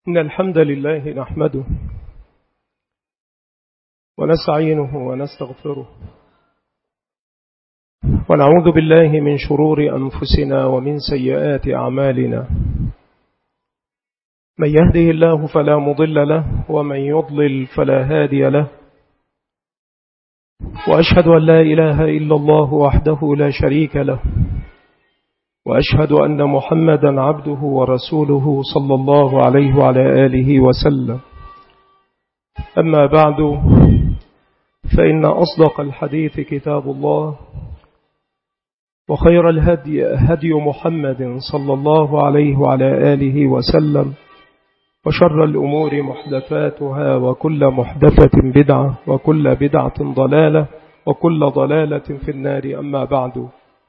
إن الحمد لله نحمده ونستعينه ونستغفره ونعوذ بالله من شرور أنفسنا ومن سيئات أعمالنا. من يهده الله فلا مضل له ومن يضلل فلا هادي له، وأشهد أن لا إله إلا الله وحده لا شريك له، وأشهد أن محمدا عبده ورسوله صلى الله عليه وعلى آله وسلم. أما بعد، فإن أصدق الحديث كتاب الله، وخير الهدي هدي محمد صلى الله عليه وعلى آله وسلم، وشر الأمور محدثاتها، وكل محدثة بدعة، وكل بدعة ضلالة، وكل ضلالة في النار. أما بعد،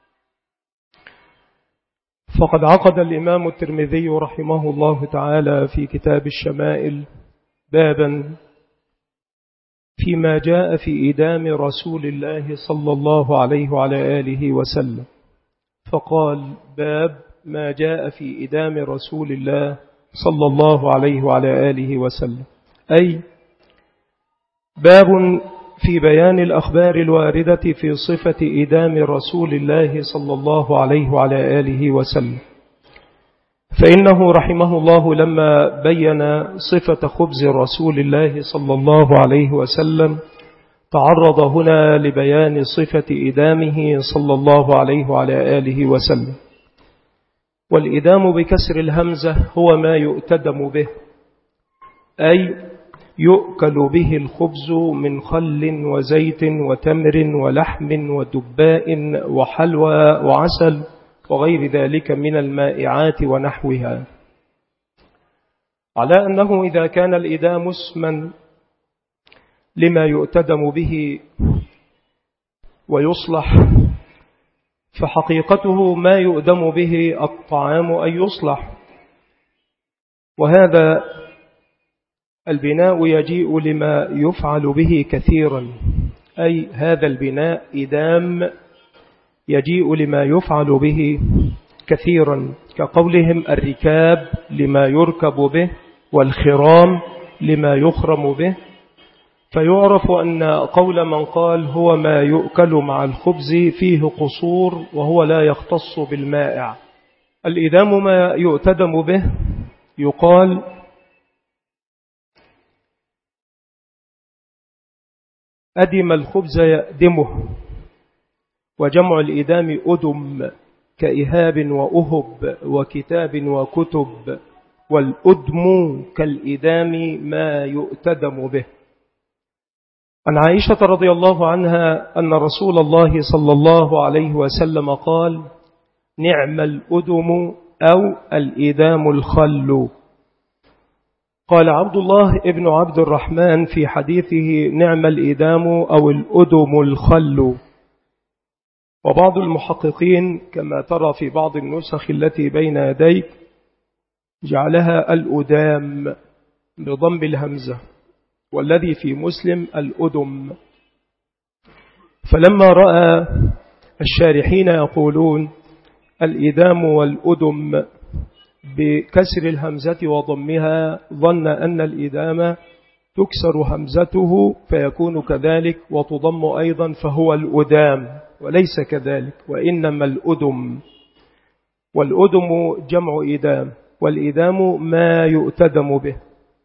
فقد عقد الإمام الترمذي رحمه الله تعالى في كتاب الشمائل بابا فيما جاء في إدام رسول الله صلى الله عليه وعلى آله وسلم، فقال: باب ما جاء في إدام رسول الله صلى الله عليه وعلى آله وسلم، أي باب في بيان الأخبار الواردة في صفة إدام رسول الله صلى الله عليه وعلى آله وسلم. فإنه رحمه الله لما بين صفة خبز رسول الله صلى الله عليه وسلم تعرض هنا لبيان صفة إدامه صلى الله عليه وعلى آله وسلم. والإدام بكسر الهمزة هو ما يؤتدم به، أي يؤكل به الخبز من خل وزيت وتمر ولحم ودباء وحلوى وعسل وغير ذلك من المائعات ونحوها، على أنه إذا كان الإدام اسما لما يؤتدم به ويصلح، فحقيقته ما يؤدم به الطعام أي يصلح. وهذا البناء يجيء لما يفعل به كثيرا، أي هذا البناء إدام يجيء لما يفعل به كثيرا، كقولهم الركاب لما يركب به، والخرام لما يخرم به. فيعرف أن قول من قال هو ما يؤكل مع الخبز فيه قصور، وهو لا يختص بالمائع. الإدام ما يؤتدم به، يقال أدم الخبز يأدمه، وجمع الإدام أدم، كإهاب وأهب وكتاب وكتب، والأدم كالإدام ما يؤتدم به. عن عائشة رضي الله عنها أن رسول الله صلى الله عليه وسلم قال: نعم الأدم أو الإدام الخل. قال عبد الله ابن عبد الرحمن في حديثه: نعم الإدام أو الأدم الخل. وبعض المحققين كما ترى في بعض النسخ التي بين يديك جعلها الأدام بضم الهمزة، والذي في مسلم الأدم. فلما رأى الشارحين يقولون الإدام والأدم بكسر الهمزة وضمها، ظن أن الإدام تكسر همزته فيكون كذلك، وتضم أيضا فهو الأدام، وليس كذلك، وإنما الأدم. والأدم جمع إدام، والإدام ما يؤتدم به.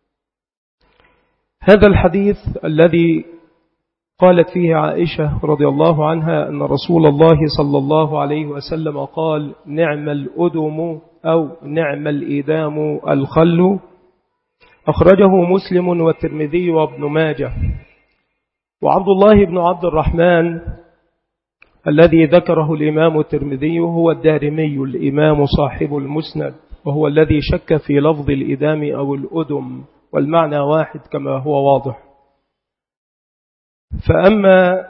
هذا الحديث الذي قالت فيه عائشة رضي الله عنها أن رسول الله صلى الله عليه وسلم قال: نعم الأدم أو نعم الإدام الخل، أخرجه مسلم والترمذي وابن ماجه. وعبد الله بن عبد الرحمن الذي ذكره الإمام الترمذي هو الدارمي الإمام صاحب المسند، وهو الذي شك في لفظ الإدام أو الأدم، والمعنى واحد كما هو واضح. فأما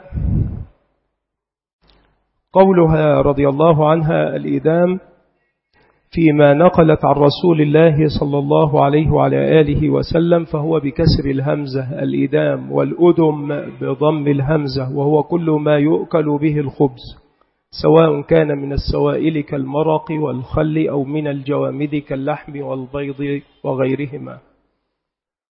قولها رضي الله عنها الإدام فيما نقلت عن رسول الله صلى الله عليه وعلى آله وسلم، فهو بكسر الهمزة الإدام، والأدم بضم الهمزة، وهو كل ما يؤكل به الخبز، سواء كان من السوائل كالمرق والخل، أو من الجوامد كاللحم والبيض وغيرهما.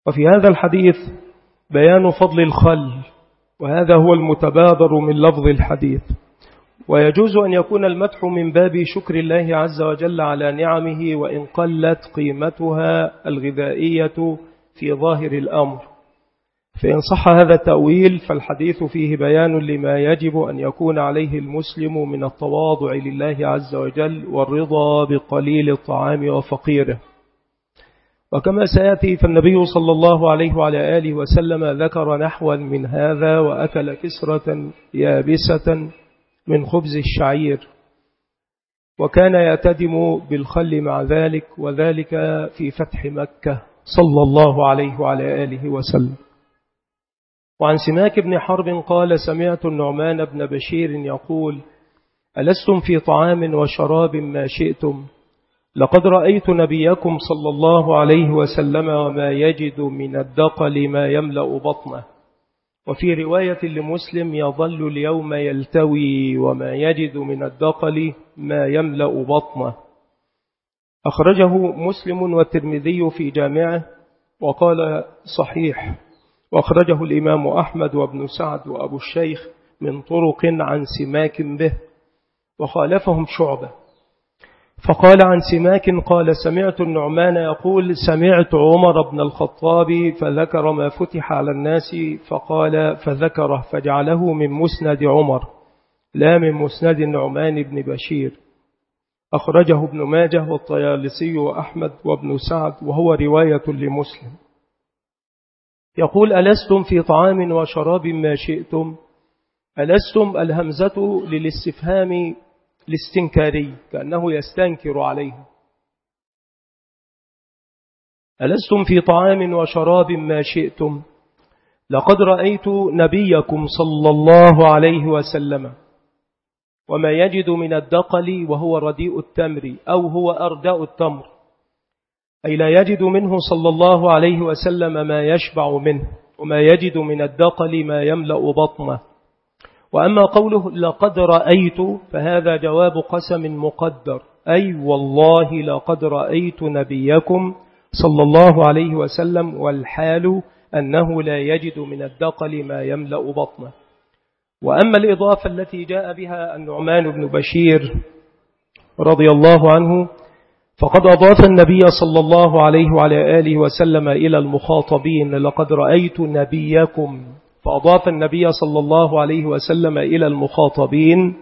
وفي هذا الحديث بيان فضل الخل، وهذا هو المتبادر من لفظ الحديث. ويجوز أن يكون المدح من باب شكر الله عز وجل على نعمه وإن قلت قيمتها الغذائية في ظاهر الأمر. فإن صح هذا التأويل فالحديث فيه بيان لما يجب أن يكون عليه المسلم من التواضع لله عز وجل والرضا بقليل الطعام وفقيره. وكما سيأتي فالنبي صلى الله عليه وعلى آله وسلم ذكر نحوا من هذا وأكل كسرة يابسة من خبز الشعير، وكان يعتدم بالخل مع ذلك، وذلك في فتح مكة صلى الله عليه وعلى آله وسلم. وعن سماك بن حرب قال سمعت النعمان بن بشير يقول ألستم في طعام وشراب ما شئتم؟ لقد رأيت نبيكم صلى الله عليه وسلم وما يجد من الدقل ما يملأ بطنه. وفي رواية لمسلم يظل اليوم يلتوي وما يجد من الدقل ما يملأ بطنه. أخرجه مسلم والترمذي في جامعه وقال صحيح. وأخرجه الإمام أحمد وابن سعد وأبو الشيخ من طرق عن سماك به، وخالفهم شعبة. فقال عن سماك قال سمعت النعمان يقول سمعت عمر بن الخطاب فذكر ما فتح على الناس فقال فذكره فجعله من مسند عمر لا من مسند النعمان بن بشير. أخرجه ابن ماجه والطيالسي وأحمد وابن سعد وهو رواية لمسلم. يقول ألستم في طعام وشراب ما شئتم؟ ألستم الهمزة للاستفهام الاستنكاري كأنه يستنكر عليه. ألستم في طعام وشراب ما شئتم؟ لقد رأيت نبيكم صلى الله عليه وسلم وما يجد من الدقل وهو رديء التمر أو هو أرداء التمر، أي لا يجد منه صلى الله عليه وسلم ما يشبع منه، وما يجد من الدقل ما يملأ بطنه. وأما قوله لقد رأيت فهذا جواب قسم مقدر، أي والله لقد رأيت نبيكم صلى الله عليه وسلم والحال أنه لا يجد من الدقل ما يملأ بطنه. وأما الإضافة التي جاء بها النعمان بن بشير رضي الله عنه فقد أضاف النبي صلى الله عليه وعلى آله وسلم إلى المخاطبين لقد رأيت نبيكم، فأضاف النبي صلى الله عليه وسلم إلى المخاطبين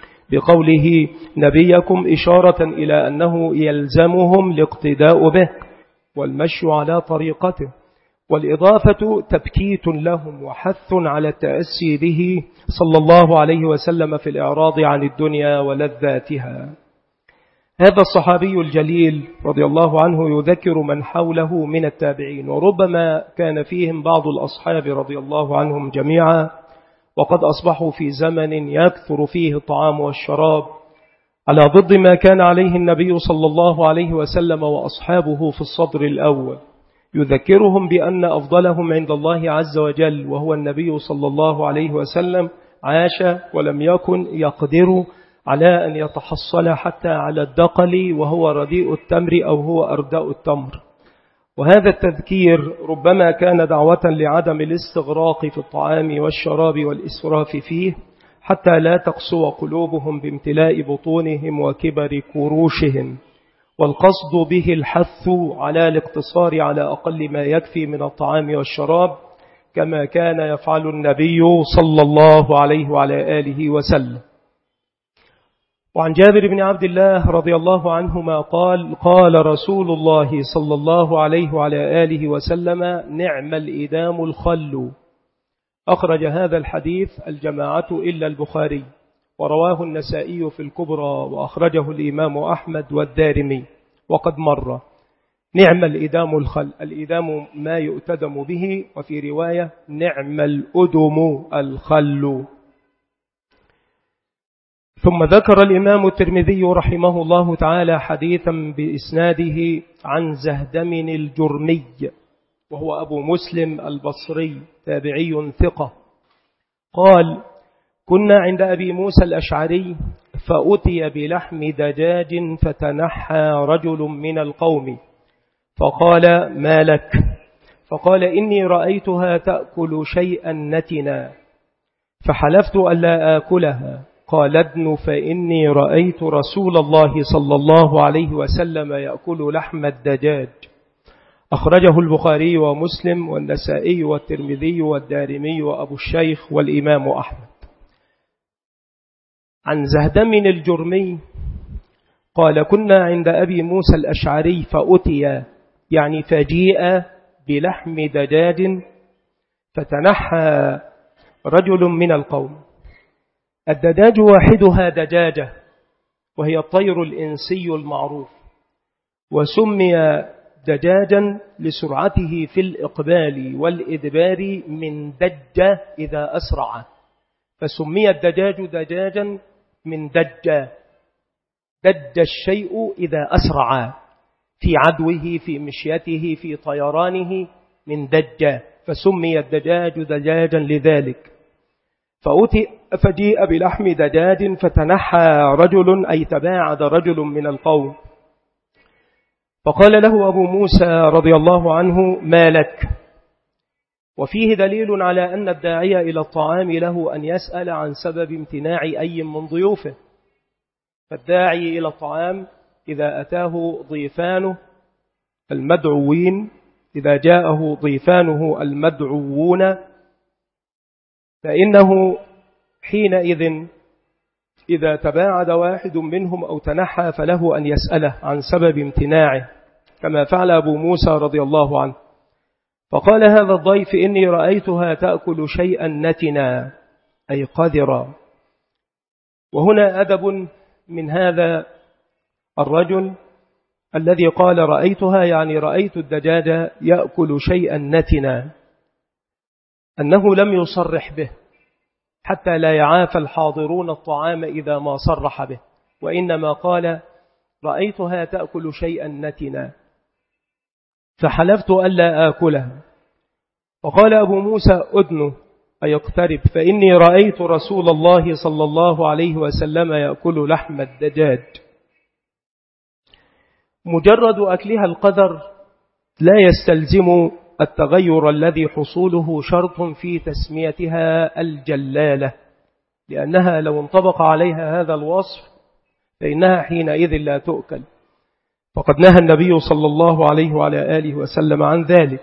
بقوله نبيكم إشارة إلى أنه يلزمهم الاقتداء به والمشي على طريقته، والإضافة تبكيت لهم وحث على التأسي به صلى الله عليه وسلم في الإعراض عن الدنيا ولذاتها. هذا الصحابي الجليل رضي الله عنه يذكر من حوله من التابعين، وربما كان فيهم بعض الأصحاب رضي الله عنهم جميعا، وقد أصبحوا في زمن يكثر فيه الطعام والشراب على ضد ما كان عليه النبي صلى الله عليه وسلم وأصحابه في الصدر الأول. يذكرهم بأن أفضلهم عند الله عز وجل وهو النبي صلى الله عليه وسلم عاش ولم يكن يقدر على أن يتحصل حتى على الدقل وهو رديء التمر أو هو أرداء التمر. وهذا التذكير ربما كان دعوة لعدم الاستغراق في الطعام والشراب والإسراف فيه حتى لا تقسو قلوبهم بامتلاء بطونهم وكبر كروشهم، والقصد به الحث على الاقتصار على أقل ما يكفي من الطعام والشراب كما كان يفعل النبي صلى الله عليه وعلى آله وسلم. وعن جابر بن عبد الله رضي الله عنهما قال قال رسول الله صلى الله عليه وعلى آله وسلم نعم الإدام الخل. أخرج هذا الحديث الجماعة إلا البخاري، ورواه النسائي في الكبرى، وأخرجه الإمام أحمد والدارمي. وقد مر. نعم الإدام الخل، الإدام ما يؤتدم به، وفي رواية نعم الأدم الخل. ثم ذكر الإمام الترمذي رحمه الله تعالى حديثا بإسناده عن زهدم الجرمي وهو أبو مسلم البصري تابعي ثقة قال كنا عند أبي موسى الأشعري فأتي بلحم دجاج فتنحى رجل من القوم فقال ما لك؟ فقال إني رأيتها تأكل شيئا نتنا فحلفت ألا آكلها. قال ابن فإني رأيت رسول الله صلى الله عليه وسلم يأكل لحم الدجاج. أخرجه البخاري ومسلم والنسائي والترمذي والدارمي وأبو الشيخ والإمام أحمد. عن زهدم الجرمي قال كنا عند أبي موسى الأشعري فأتي يعني فجيء بلحم دجاج فتنحى رجل من القوم. الدجاج واحدها دجاجة وهي الطير الإنسي المعروف، وسمي دجاجا لسرعته في الإقبال والإدبار من دج إذا أسرع، فسمي الدجاج دجاجا من دج الشيء إذا أسرع في عدوه في مشيته في طيرانه من دج، فسمي الدجاج دجاجا لذلك. فجيء بلحم دجاج فتنحى رجل أي تباعد رجل من القوم، فقال له أبو موسى رضي الله عنه ما لك؟ وفيه دليل على أن الداعي إلى الطعام له أن يسأل عن سبب امتناع أي من ضيوفه. فالداعي إلى الطعام إذا أتاه ضيفانه المدعوين، إذا جاءه ضيفانه المدعوون، فإنه حينئذ إذا تباعد واحد منهم أو تنحى فله أن يسأله عن سبب امتناعه، كما فعل أبو موسى رضي الله عنه. فقال هذا الضيف إني رأيتها تأكل شيئا نتنا أي قذرا. وهنا أدب من هذا الرجل الذي قال رأيتها يعني رأيت الدجاج يأكل شيئا نتنا، أنه لم يصرح به حتى لا يعاف الحاضرون الطعام إذا ما صرح به، وإنما قال رأيتها تأكل شيئا نتنا فحلفت ألا آكلها. وقال أبو موسى أدنه أي اقترب، فإني رأيت رسول الله صلى الله عليه وسلم يأكل لحم الدجاج. مجرد أكلها القذر لا يستلزم التغير الذي حصوله شرط في تسميتها الجلالة، لأنها لو انطبق عليها هذا الوصف فإنها حينئذ لا تؤكل، فقد نهى النبي صلى الله عليه وعلى آله وسلم عن ذلك.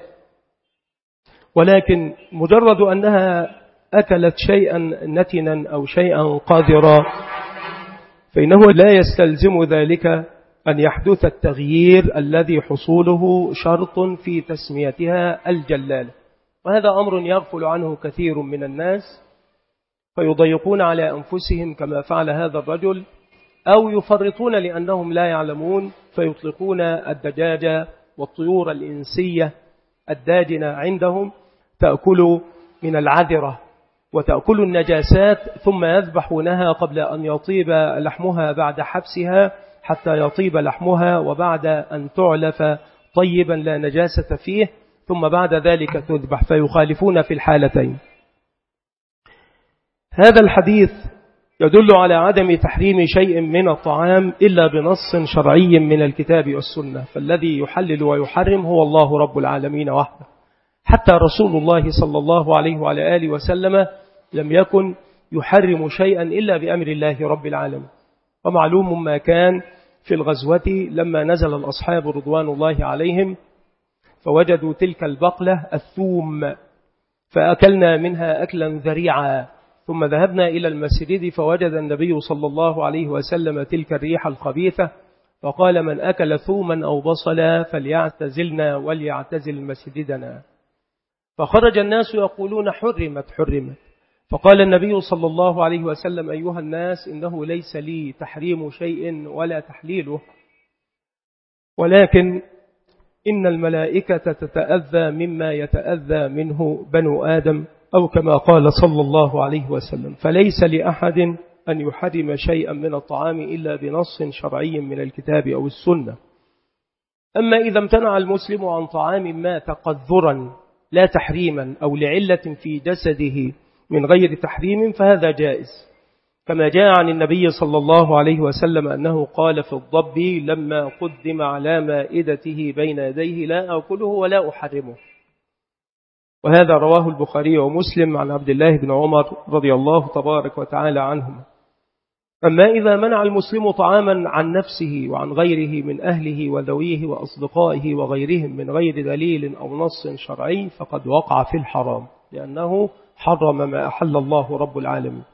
ولكن مجرد أنها أكلت شيئا نتنا أو شيئا قاذرا فإنه لا يستلزم ذلك أن يحدث التغيير الذي حصوله شرط في تسميتها الجلالة. وهذا أمر يغفل عنه كثير من الناس فيضيقون على أنفسهم كما فعل هذا الرجل، أو يفرطون لأنهم لا يعلمون فيطلقون الدجاجة والطيور الإنسية الداجنة عندهم تأكل من العذرة وتأكل النجاسات، ثم يذبحونها قبل أن يطيب لحمها بعد حبسها حتى يطيب لحمها، وبعد أن تعلف طيبا لا نجاسة فيه، ثم بعد ذلك تذبح، فيخالفون في الحالتين. هذا الحديث يدل على عدم تحريم شيء من الطعام إلا بنص شرعي من الكتاب والسنة، فالذي يحلل ويحرم هو الله رب العالمين وحده. حتى رسول الله صلى الله عليه وعلى آله وسلم لم يكن يحرم شيئا إلا بأمر الله رب العالمين. ومعلوم ما كان في الغزوة لما نزل الأصحاب رضوان الله عليهم فوجدوا تلك البقلة الثوم فأكلنا منها أكلا ذريعا، ثم ذهبنا إلى المسجد فوجد النبي صلى الله عليه وسلم تلك الريح الخبيثة فقال من أكل ثوما أو بصلا فليعتزلنا وليعتزل مسجدنا. فخرج الناس يقولون حرمت حرمت، فقال النبي صلى الله عليه وسلم أيها الناس إنه ليس لي تحريم شيء ولا تحليله، ولكن إن الملائكة تتأذى مما يتأذى منه بنو آدم، أو كما قال صلى الله عليه وسلم، فليس لأحد أن يحرم شيئا من الطعام إلا بنص شرعي من الكتاب أو السنة. أما إذا امتنع المسلم عن طعام ما تقذرا لا تحريما أو لعلة في جسده من غير تحريم فهذا جائز، كما جاء عن النبي صلى الله عليه وسلم أنه قال في الضب لما قدم على مائدته بين يديه لا أكله ولا أحرمه. وهذا رواه البخاري ومسلم عن عبد الله بن عمر رضي الله تبارك وتعالى عنهما. أما إذا منع المسلم طعاما عن نفسه وعن غيره من أهله وذويه وأصدقائه وغيرهم من غير دليل أو نص شرعي فقد وقع في الحرام، لأنه حرم ما أحل الله رب العالمين.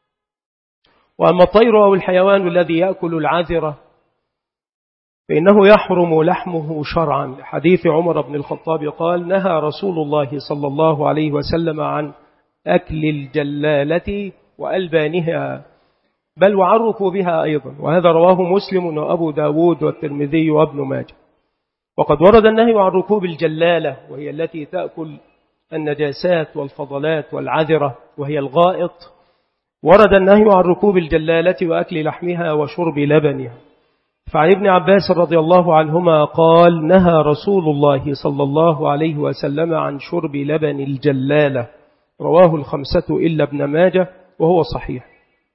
وأما الطير أو الحيوان الذي يأكل العذرة فإنه يحرم لحمه شرعا، لحديث عمر بن الخطاب قال: نهى رسول الله صلى الله عليه وسلم عن أكل الجلالة وألبانها، بل وعن ركوبها أيضا، وهذا رواه مسلم وأبو داود والترمذي وابن ماجه. وقد ورد النهي عن ركوب الجلالة، وهي التي تأكل النجاسات والفضلات والعذرة وهي الغائط. ورد النهي عن ركوب الجلالة وأكل لحمها وشرب لبنها. فعن ابن عباس رضي الله عنهما قال: نهى رسول الله صلى الله عليه وسلم عن شرب لبن الجلالة، رواه الخمسة إلا ابن ماجه وهو صحيح.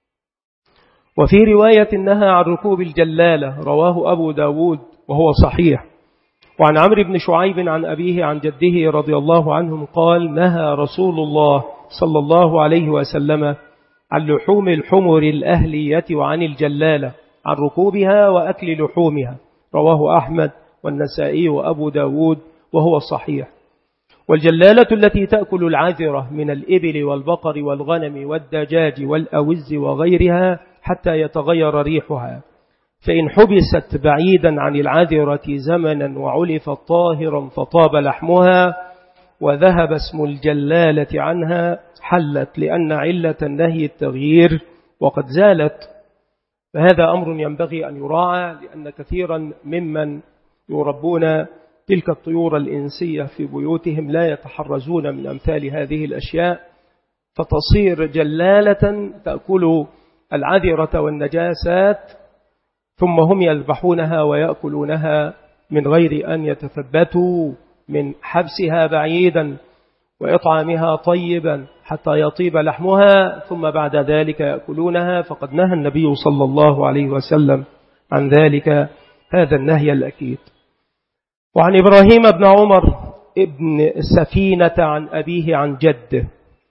وفي رواية نهى عن ركوب الجلالة، رواه أبو داود وهو صحيح. وعن عمرو بن شعيب عن أبيه عن جده رضي الله عنهم قال: نهى رسول الله صلى الله عليه وسلم عن لحوم الحمر الأهلية وعن الجلالة، عن ركوبها وأكل لحومها، رواه أحمد والنسائي وأبو داود وهو صحيح. والجلالة التي تأكل العذرة من الإبل والبقر والغنم والدجاج والأوز وغيرها حتى يتغير ريحها، فإن حبست بعيدا عن العذرة زمنا وعلفت طاهرا فطاب لحمها وذهب اسم الجلالة عنها حلت، لأن علة النهي التغيير وقد زالت. فهذا أمر ينبغي أن يراعى، لأن كثيرا ممن يربون تلك الطيور الإنسية في بيوتهم لا يتحرزون من أمثال هذه الأشياء، فتصير جلالة تأكل العذرة والنجاسات، ثم هم يذبحونها ويأكلونها من غير أن يتثبتوا من حبسها بعيدا وإطعامها طيبا حتى يطيب لحمها، ثم بعد ذلك يأكلونها. فقد نهى النبي صلى الله عليه وسلم عن ذلك، هذا النهي الأكيد. وعن إبراهيم بن عمر ابن سفينة عن أبيه عن جده.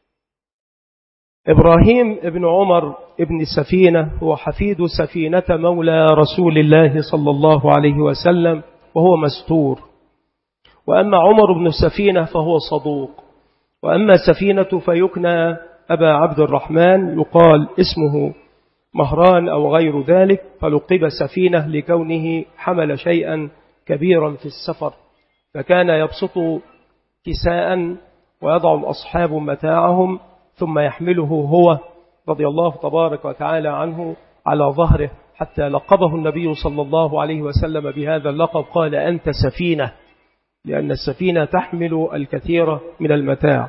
إبراهيم ابن عمر ابن سفينة هو حفيد سفينة مولى رسول الله صلى الله عليه وسلم، وهو مستور. وأما عمر بن سفينة فهو صدوق. وأما سفينة فيكنى أبا عبد الرحمن، يقال اسمه مهران أو غير ذلك، فلقب سفينة لكونه حمل شيئا كبيرا في السفر، فكان يبسط كساء ويضع الأصحاب متاعهم ثم يحمله هو رضي الله تبارك وتعالى عنه على ظهره، حتى لقبه النبي صلى الله عليه وسلم بهذا اللقب، قال: أنت سفينة، لأن السفينة تحمل الكثير من المتاع،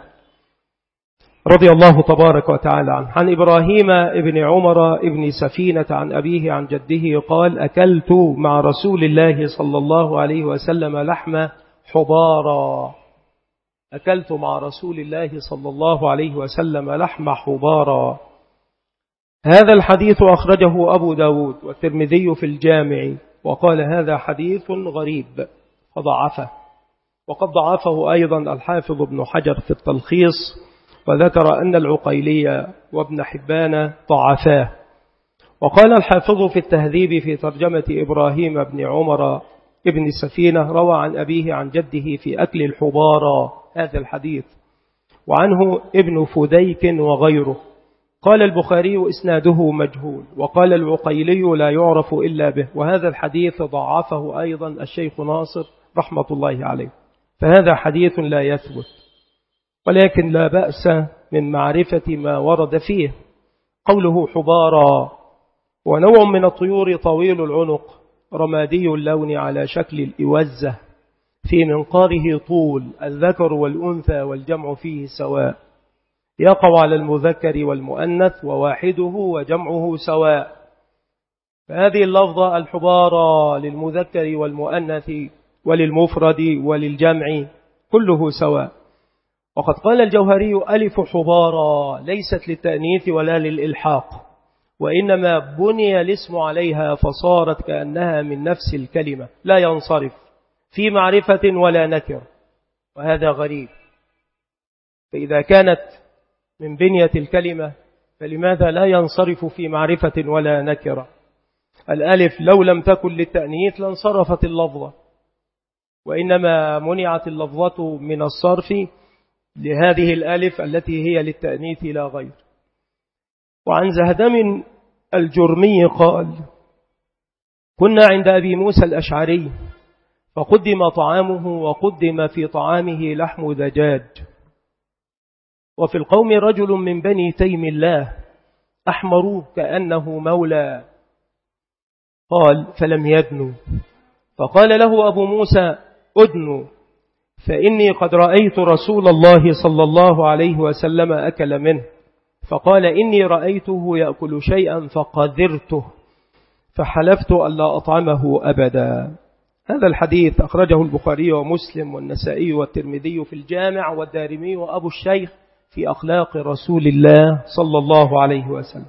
رضي الله تبارك وتعالى عنه. عن إبراهيم ابن عمر ابن سفينة عن أبيه عن جده قال: أكلت مع رسول الله صلى الله عليه وسلم لحم حبارا. أكلت مع رسول الله صلى الله عليه وسلم لحم حبارا. هذا الحديث أخرجه أبو داود والترمذي في الجامع، وقال: هذا حديث غريب فضعفه. وقد ضعفه أيضا الحافظ ابن حجر في التلخيص، وذكر أن العقيلي وابن حبان ضعفاه. وقال الحافظ في التهذيب في ترجمة إبراهيم بن عمر ابن سفينة: روى عن أبيه عن جده في أكل الحبارى هذا الحديث، وعنه ابن فديك وغيره. قال البخاري: إسناده مجهول. وقال العقيلي: لا يعرف إلا به. وهذا الحديث ضعفه أيضا الشيخ ناصر رحمة الله عليه، فهذا حديث لا يثبت، ولكن لا بأس من معرفة ما ورد فيه. قوله حبارى ونوع من الطيور طويل العنق رمادي اللون على شكل الإوزة، في منقاره طول، الذكر والأنثى والجمع فيه سواء، يقع على المذكر والمؤنث وواحده وجمعه سواء. فهذه اللفظة الحبارى للمذكر والمؤنث وللمفرد وللجمع كله سواء. وقد قال الجوهري: ألف حبارى ليست للتأنيث ولا للإلحاق، وإنما بني الاسم عليها فصارت كأنها من نفس الكلمة، لا ينصرف في معرفة ولا نكر، وهذا غريب. فإذا كانت من بنية الكلمة فلماذا لا ينصرف في معرفة ولا نكرة؟ الألف لو لم تكن للتأنيث لانصرفت اللفظة، وإنما منعت اللفظة من الصرف لهذه الألف التي هي للتأنيث لا غير. وعن زهدم الجرمي قال: كنا عند أبي موسى الأشعري فقدم طعامه وقدم في طعامه لحم دجاج، وفي القوم رجل من بني تيم الله أحمر كأنه مولى. قال: فلم يدنوا، فقال له أبو موسى: أدنوا، فإني قد رأيت رسول الله صلى الله عليه وسلم أكل منه. فقال: إني رأيته يأكل شيئا فقذرته فحلفت ألا أطعمه أبدا. هذا الحديث أخرجه البخاري ومسلم والنسائي والترمذي في الجامع والدارمي وأبو الشيخ في أخلاق رسول الله صلى الله عليه وسلم.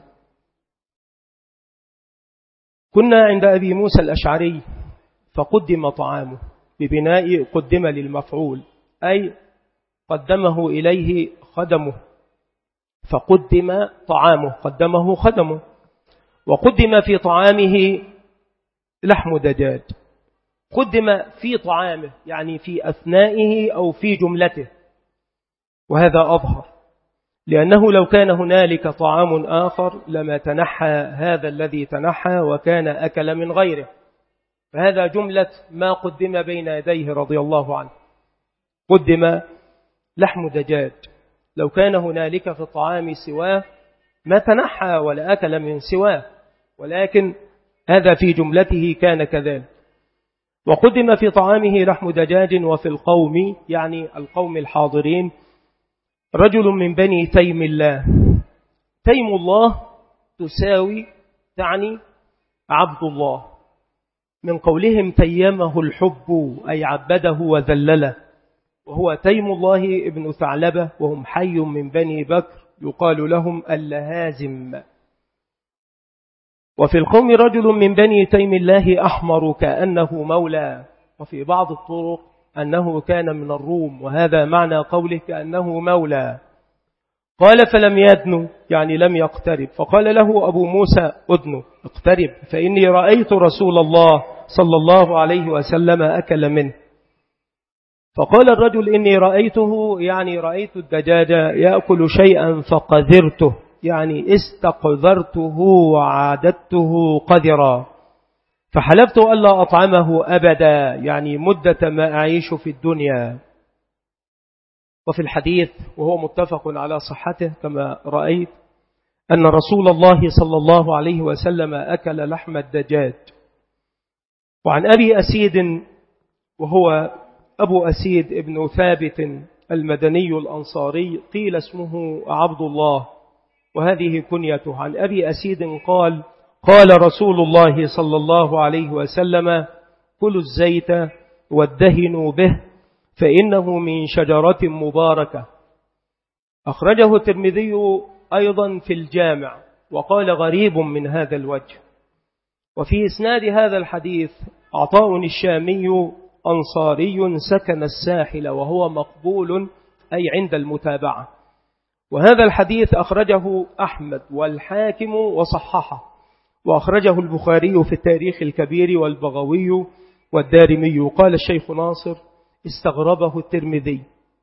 كنا عند أبي موسى الأشعري فقدم طعامه، ببناء قدم للمفعول، أي قدمه إليه خدمه، فقدم طعامه قدمه خدمه. وقدم في طعامه لحم دجاج. قدم في طعامه يعني في أثنائه أو في جملته، وهذا أظهر، لأنه لو كان هنالك طعام آخر لما تنحى هذا الذي تنحى وكان أكل من غيره، فهذا جملة ما قدم بين يديه رضي الله عنه. قدم لحم دجاج، لو كان هنالك في الطعام سواه ما تنحى ولا أكل من سواه، ولكن هذا في جملته كان كذلك. وقدم في طعامه لحم دجاج، وفي القوم يعني القوم الحاضرين رجل من بني تيم الله. تيم الله تساوي تعني عبد الله، من قولهم تيمه الحب أي عبده وذلله، وهو تيم الله ابن ثعلبة، وهم حي من بني بكر يقال لهم اللهازم. وفي القوم رجل من بني تيم الله أحمر كأنه مولى، وفي بعض الطرق أنه كان من الروم، وهذا معنى قوله كأنه مولى. قال: فلم يدنوا يعني لم يقترب. فقال له أبو موسى: أدنوا، اقترب، فإني رأيت رسول الله صلى الله عليه وسلم أكل منه. فقال الرجل: إني رأيته يعني رأيت الدجاج يأكل شيئا فقذرته يعني استقذرته وعادته قذرا، فحلفت ألا أطعمه أبدا يعني مدة ما أعيش في الدنيا. وفي الحديث وهو متفق على صحته كما رأيت أن رسول الله صلى الله عليه وسلم أكل لحم الدجاج. وعن أبي أسيد وهو أبو أسيد ابن ثابت المدني الأنصاري قيل اسمه عبد الله، وهذه كنيته. عن أبي أسيد قال: قال رسول الله صلى الله عليه وسلم: كلوا الزيت وادهنوا به فإنه من شجرة مباركة. أخرجه الترمذي أيضا في الجامع، وقال غريب من هذا الوجه. وفي إسناد هذا الحديث عطاء الشامي أنصاري سكن الساحل، وهو مقبول أي عند المتابعة. وهذا الحديث أخرجه أحمد والحاكم وصححه، وأخرجه البخاري في التاريخ الكبير والبغوي والدارمي. قال الشيخ ناصر: استغربه الترمذي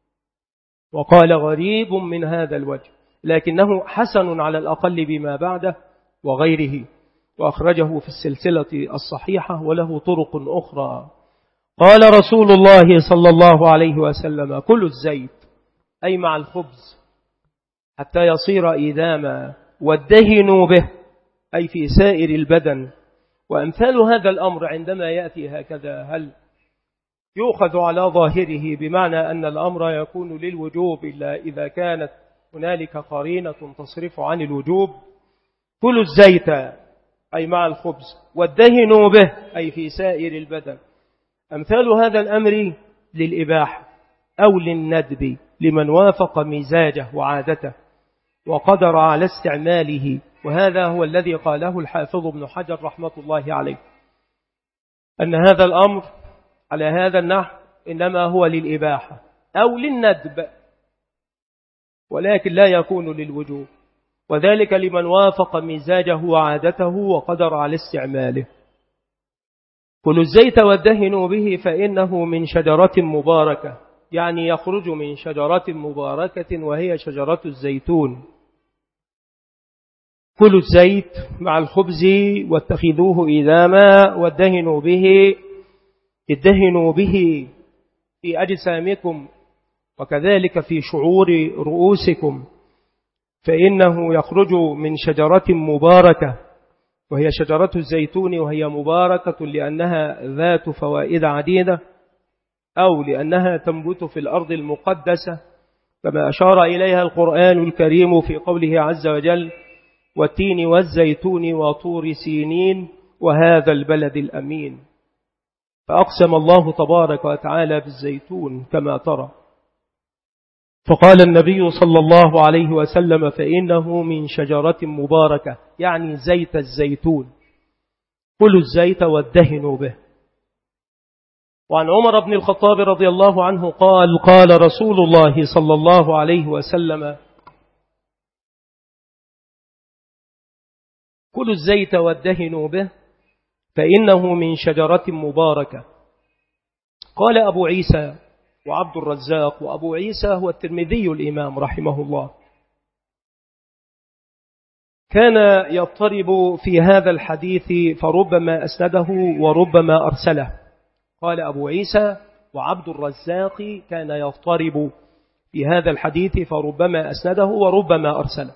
وقال غريب من هذا الوجه، لكنه حسن على الأقل بما بعده وغيره، وأخرجه في السلسلة الصحيحة وله طرق أخرى. قال رسول الله صلى الله عليه وسلم: كلوا الزيت أي مع الخبز حتى يصير إذاما، وادهنوا به أي في سائر البدن. وأمثال هذا الأمر عندما يأتي هكذا هل يؤخذ على ظاهره بمعنى أن الأمر يكون للوجوب إلا إذا كانت هنالك قرينة تصرف عن الوجوب؟ كلوا الزيت أي مع الخبز، وادهنوا به أي في سائر البدن. أمثال هذا الأمر للإباحة أو للندب لمن وافق مزاجه وعادته وقدر على استعماله، وهذا هو الذي قاله الحافظ ابن حجر رحمة الله عليه، أن هذا الأمر على هذا النحو إنما هو للإباحة أو للندب. ولكن لا يكون للوجوب، وذلك لمن وافق مزاجه وعادته وقدر على استعماله. كلوا الزيت وادهنوا به فإنه من شجرة مباركة، يعني يخرج من شجرة مباركة وهي شجرة الزيتون. كلوا الزيت مع الخبز واتخذوه إداما وادهنوا به في أجسامكم وكذلك في شعور رؤوسكم، فإنه يخرج من شجرة مباركة وهي شجرة الزيتون، وهي مباركة لأنها ذات فوائد عديدة أو لأنها تنبت في الأرض المقدسة، كما أشار إليها القرآن الكريم في قوله عز وجل: والتين والزيتون وطور سينين وهذا البلد الأمين. فأقسم الله تبارك وتعالى بالزيتون كما ترى، فقال النبي صلى الله عليه وسلم: فإنه من شجرة مباركة، يعني زيت الزيتون. كلوا الزيت وادهنوا به. وعن عمر بن الخطاب رضي الله عنه قال: قال رسول الله صلى الله عليه وسلم: كلوا الزيت وادهنوا به فإنه من شجرة مباركة. قال أبو عيسى وعبد الرزاق، وأبو عيسى هو الترمذي الإمام رحمه الله، كان يضطرب في هذا الحديث فربما أسنده وربما أرسله. قال أبو عيسى وعبد الرزاق كان يضطرب في هذا الحديث فربما أسنده وربما أرسله.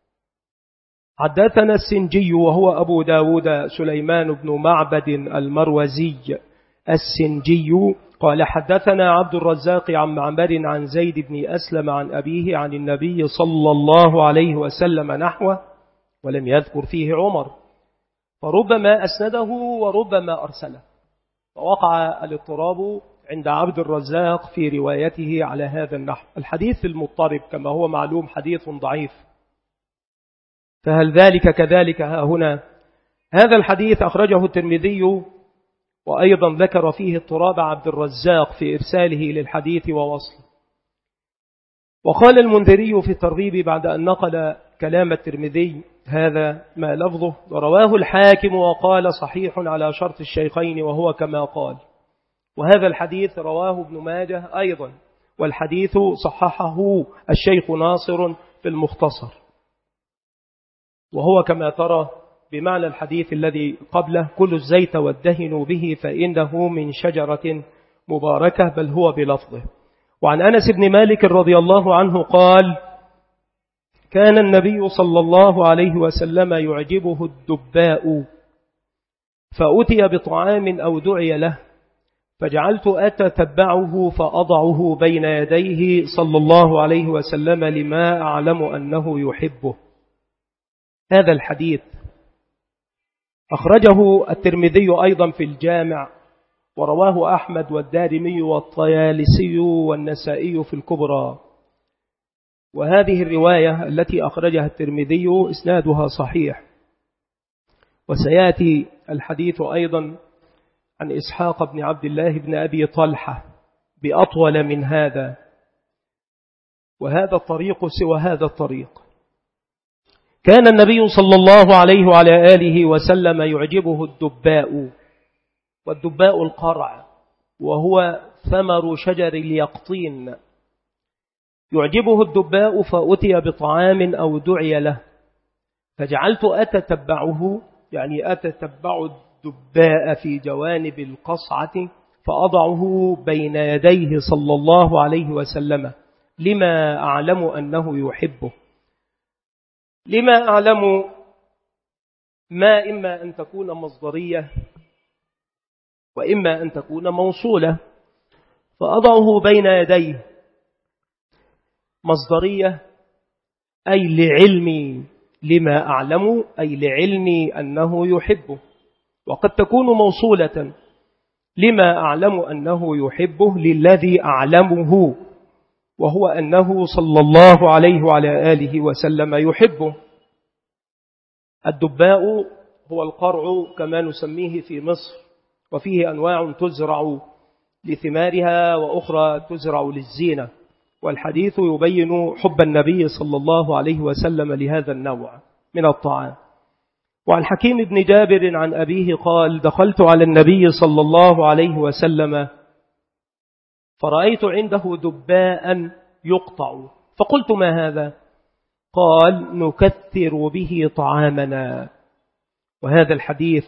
حدثنا السنجي وهو أبو داود سليمان بن معبد المروزي السنجي قال: حدثنا عبد الرزاق عن معمر عن زيد بن أسلم عن أبيه عن النبي صلى الله عليه وسلم نحوه، ولم يذكر فيه عمر، فربما أسنده وربما أرسله، فوقع الاضطراب عند عبد الرزاق في روايته على هذا النحو. الحديث المضطرب كما هو معلوم حديث ضعيف، فهل ذلك كذلك ها هنا؟ هذا الحديث أخرجه الترمذي وأيضا ذكر فيه اضطراب عبد الرزاق في إرساله للحديث ووصله. وقال المنذري في الترغيب بعد أن نقل كلام الترمذي: هذا ما لفظه، ورواه الحاكم وقال صحيح على شرط الشيخين وهو كما قال. وهذا الحديث رواه ابن ماجه أيضا، والحديث صححه الشيخ ناصر في المختصر، وهو كما ترى بمعنى الحديث الذي قبله: كلوا الزيت وادهنوا به فإنه من شجرة مباركة، بل هو بلفظه. وعن أنس بن مالك رضي الله عنه قال: كان النبي صلى الله عليه وسلم يعجبه الدباء، فأتي بطعام أو دعي له، فجعلت أتتبعه فأضعه بين يديه صلى الله عليه وسلم لما أعلم أنه يحبه. هذا الحديث أخرجه الترمذي أيضا في الجامع، ورواه أحمد والدارمي والطيالسي والنسائي في الكبرى. وهذه الرواية التي أخرجها الترمذي إسنادها صحيح. وسيأتي الحديث أيضا عن إسحاق بن عبد الله بن أبي طلحة بأطول من هذا، وهذا الطريق سوى هذا الطريق. كان النبي صلى الله عليه وعلى آله وسلم يعجبه الدباء، والدباء القرع، وهو ثمر شجر اليقطين. يعجبه الدباء فأتي بطعام أو دعي له، فجعلت أتتبعه، يعني أتتبع الدباء في جوانب القصعة فأضعه بين يديه صلى الله عليه وسلم لما أعلم أنه يحبه. لما أعلم ما إما أن تكون مصدرية وإما أن تكون موصولة، فأضعه بين يديه مصدرية أي لعلمي، لما أعلم أي لعلمي أنه يحبه، وقد تكون موصولة لما أعلم أنه يحبه للذي أعلمه، وهو أنه صلى الله عليه وعلى آله وسلم يحبه. الدباء هو القرع كما نسميه في مصر، وفيه أنواع تزرع لثمارها وأخرى تزرع للزينة، والحديث يبين حب النبي صلى الله عليه وسلم لهذا النوع من الطعام. وعن حكيم بن جابر عن أبيه قال: دخلت على النبي صلى الله عليه وسلم فرأيت عنده دباء يقطع، فقلت: ما هذا؟ قال: نكثر به طعامنا. وهذا الحديث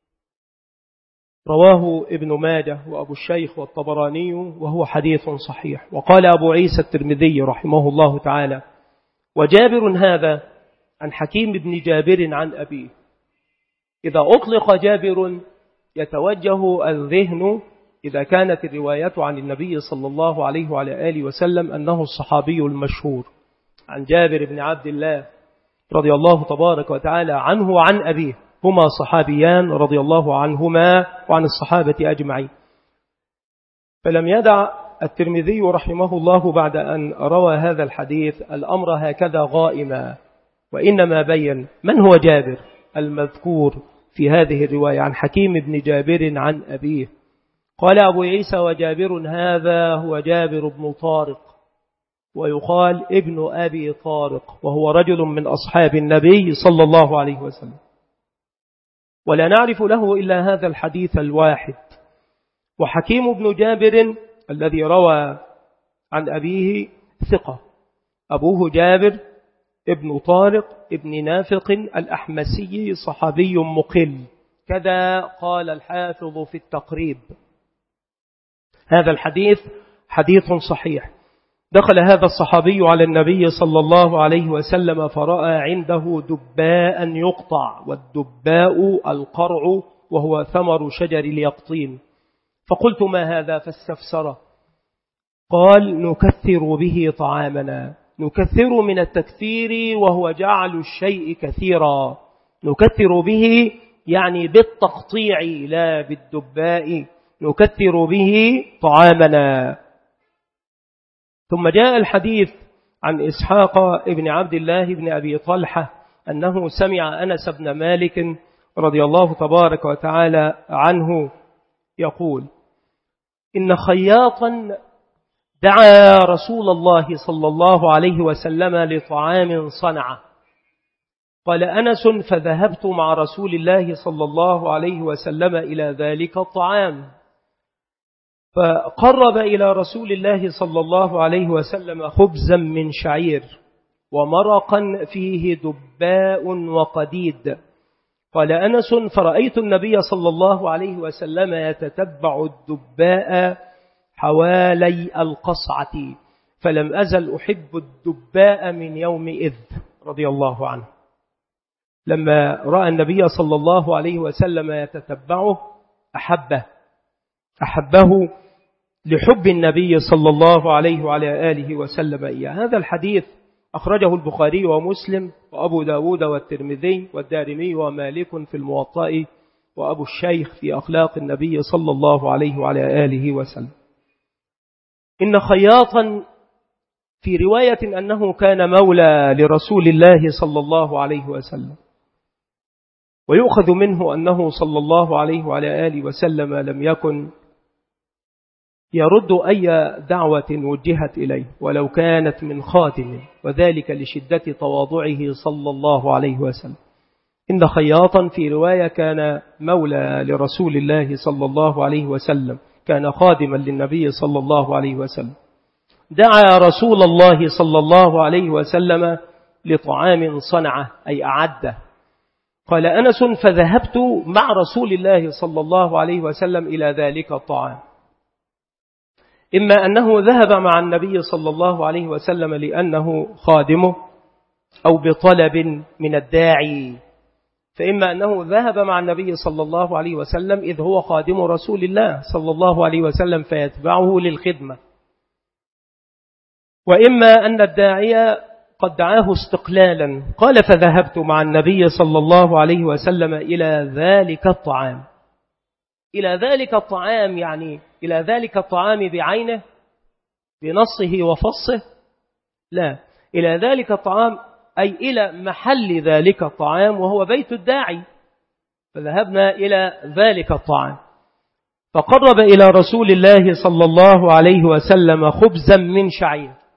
رواه ابن ماجه وأبو الشيخ والطبراني، وهو حديث صحيح. وقال أبو عيسى الترمذي رحمه الله تعالى: وجابر هذا عن حكيم بن جابر عن أبيه. إذا أطلق جابر يتوجه الذهن إذا كانت الرواية عن النبي صلى الله عليه وعلى آله وسلم أنه الصحابي المشهور عن جابر بن عبد الله رضي الله تبارك وتعالى عنه وعن أبيه، هما صحابيان رضي الله عنهما وعن الصحابة أجمعين. فلم يدع الترمذي رحمه الله بعد أن روى هذا الحديث الأمر هكذا غائما، وإنما بين من هو جابر المذكور في هذه الرواية عن حكيم بن جابر عن أبيه. قال أبو عيسى: وجابر هذا هو جابر بن طارق، ويقال ابن أبي طارق، وهو رجل من أصحاب النبي صلى الله عليه وسلم، ولا نعرف له إلا هذا الحديث الواحد. وحكيم بن جابر الذي روى عن أبيه ثقة، أبوه جابر ابن طارق ابن نافق الأحمسي صحابي مقل، كذا قال الحافظ في التقريب. هذا الحديث حديث صحيح. دخل هذا الصحابي على النبي صلى الله عليه وسلم فرأى عنده دباء يقطع، والدباء القرع وهو ثمر شجر اليقطين. فقلت: ما هذا؟ فاستفسره. قال: نكثر به طعامنا. نكثر من التكثير وهو جعل الشيء كثيرا، نكثر به يعني بالتقطيع لا بالدباء، نكثر به طعامنا. ثم جاء الحديث عن إسحاق ابن عبد الله بن أبي طلحة أنه سمع أنس بن مالك رضي الله تبارك وتعالى عنه يقول: إن خياطا دعا رسول الله صلى الله عليه وسلم لطعام صنعه. قال أنس: فذهبت مع رسول الله صلى الله عليه وسلم إلى ذلك الطعام، فقرب إلى رسول الله صلى الله عليه وسلم خبزا من شعير ومرقا فيه دباء وقديد. قال أنس: فرأيت النبي صلى الله عليه وسلم يتتبع الدباء حوالي القصعة، فلم أزل أحب الدباء من يومئذ رضي الله عنه. لما رأى النبي صلى الله عليه وسلم يتتبعه أحبه لحب النبي صلى الله عليه وعلى آله وسلم إياه. هذا الحديث أخرجه البخاري ومسلم وأبو داود والترمذي والدارمي ومالك في الموطأ وأبو الشيخ في أخلاق النبي صلى الله عليه وعلى آله وسلم. إن خياطا في رواية أنه كان مولى لرسول الله صلى الله عليه وسلم، ويؤخذ منه أنه صلى الله عليه وعلى آله وسلم لم يكن يرد أي دعوة وجهت إليه ولو كانت من خادم، وذلك لشدة تواضعه صلى الله عليه وسلم. إن خياطا في رواية كان مولى لرسول الله صلى الله عليه وسلم، كان خادما للنبي صلى الله عليه وسلم. دعا رسول الله صلى الله عليه وسلم لطعام صنعه أي أعده. قال أنس: فذهبت مع رسول الله صلى الله عليه وسلم إلى ذلك الطعام. إما أنه ذهب مع النبي صلى الله عليه وسلم لأنه خادمه أو بطلب من الداعي، فإما أنه ذهب مع النبي صلى الله عليه وسلم إذ هو خادم رسول الله صلى الله عليه وسلم فيتبعه للخدمة، وإما أن الداعية قد دعاه استقلالا. قال: فذهبت مع النبي صلى الله عليه وسلم إلى ذلك الطعام. إلى ذلك الطعام يعني إلى ذلك الطعام بعينه بنصه وفصه؟ لا، إلى ذلك الطعام أي إلى محل ذلك الطعام وهو بيت الداعي. فذهبنا إلى ذلك الطعام، فقرب إلى رسول الله صلى الله عليه وسلم خبزا من شعير.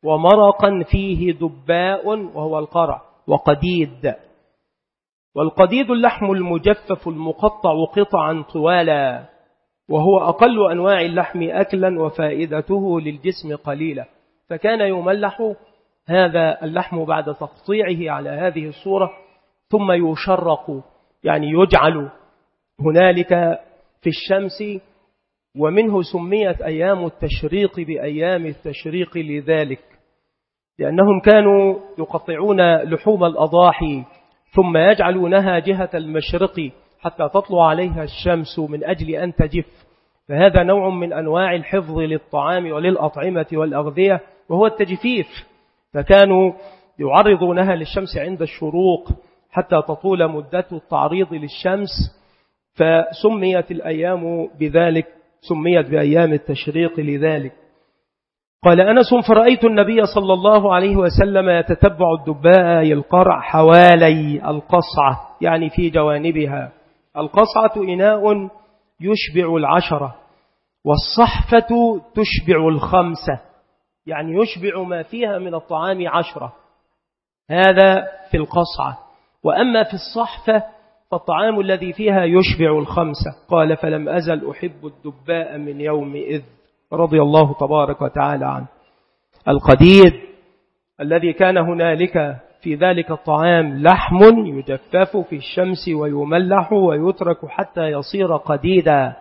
ومرقا فيه دباء وهو القرع، وقديد. والقديد اللحم المجفف المقطع قطعا طوالا، وهو أقل أنواع اللحم أكلا وفائدته للجسم قليلة. فكان يملح هذا اللحم بعد تقطيعه على هذه الصورة، ثم يشرق، يعني يجعل هنالك في الشمس. ومنه سميت أيام التشريق بأيام التشريق لذلك، لأنهم كانوا يقطعون لحوم الأضاحي ثم يجعلونها جهة المشرق حتى تطلع عليها الشمس من أجل أن تجف. فهذا نوع من أنواع الحفظ للطعام وللأطعمة والأغذية، وهو التجفيف. فكانوا يعرضونها للشمس عند الشروق حتى تطول مدة التعريض للشمس، فسميت الأيام بذلك، سميت بأيام التشريق لذلك. قال أنس: فرأيت النبي صلى الله عليه وسلم يتتبع الدباء القرع حوالي القصعة، يعني في جوانبها. القصعة إناء يشبع 10، والصحفة تشبع 5، يعني يشبع ما فيها من الطعام 10. هذا في القصعة. وأما في الصحفة فالطعام الذي فيها يشبع 5. قال: فلم أزل أحب الدباء من يومئذ، رضي الله تبارك وتعالى عنه. القديد الذي كان هنالك في ذلك الطعام لحم يجفف في الشمس ويملح ويترك حتى يصير قديدا.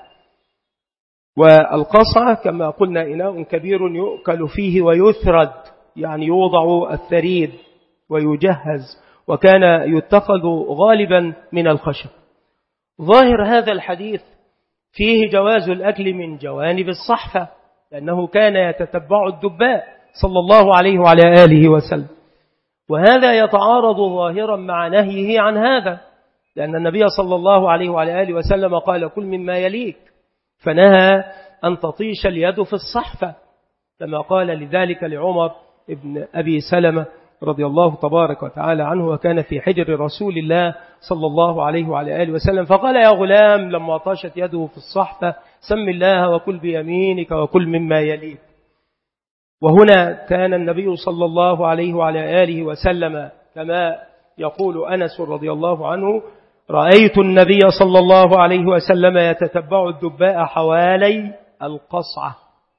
والقصعة كما قلنا إناء كبير يؤكل فيه ويثرد، يعني يوضع الثريد ويجهز، وكان يتخذ غالبا من الخشب. ظاهر هذا الحديث فيه جواز الأكل من جوانب الصحفة، لأنه كان يتتبع الدباء صلى الله عليه وعلى آله وسلم. وهذا يتعارض ظاهرا مع نهيه عن هذا، لأن النبي صلى الله عليه وعلى آله وسلم قال: كل مما يليك، فنهى أن تطيش اليد في الصحفة، كما قال لذلك لعمر ابن أبي سلمة رضي الله تبارك وتعالى عنه، وكان في حجر رسول الله صلى الله عليه وعلى آله وسلم، فقال: يا غلام، لما طاشت يده في الصحفة: سم الله وكل بيمينك وكل مما يليك. وهنا كان النبي صلى الله عليه وعلى آله وسلم كما يقول أنس رضي الله عنه: رأيت النبي صلى الله عليه وسلم يتتبع الدباء حوالي القصعة.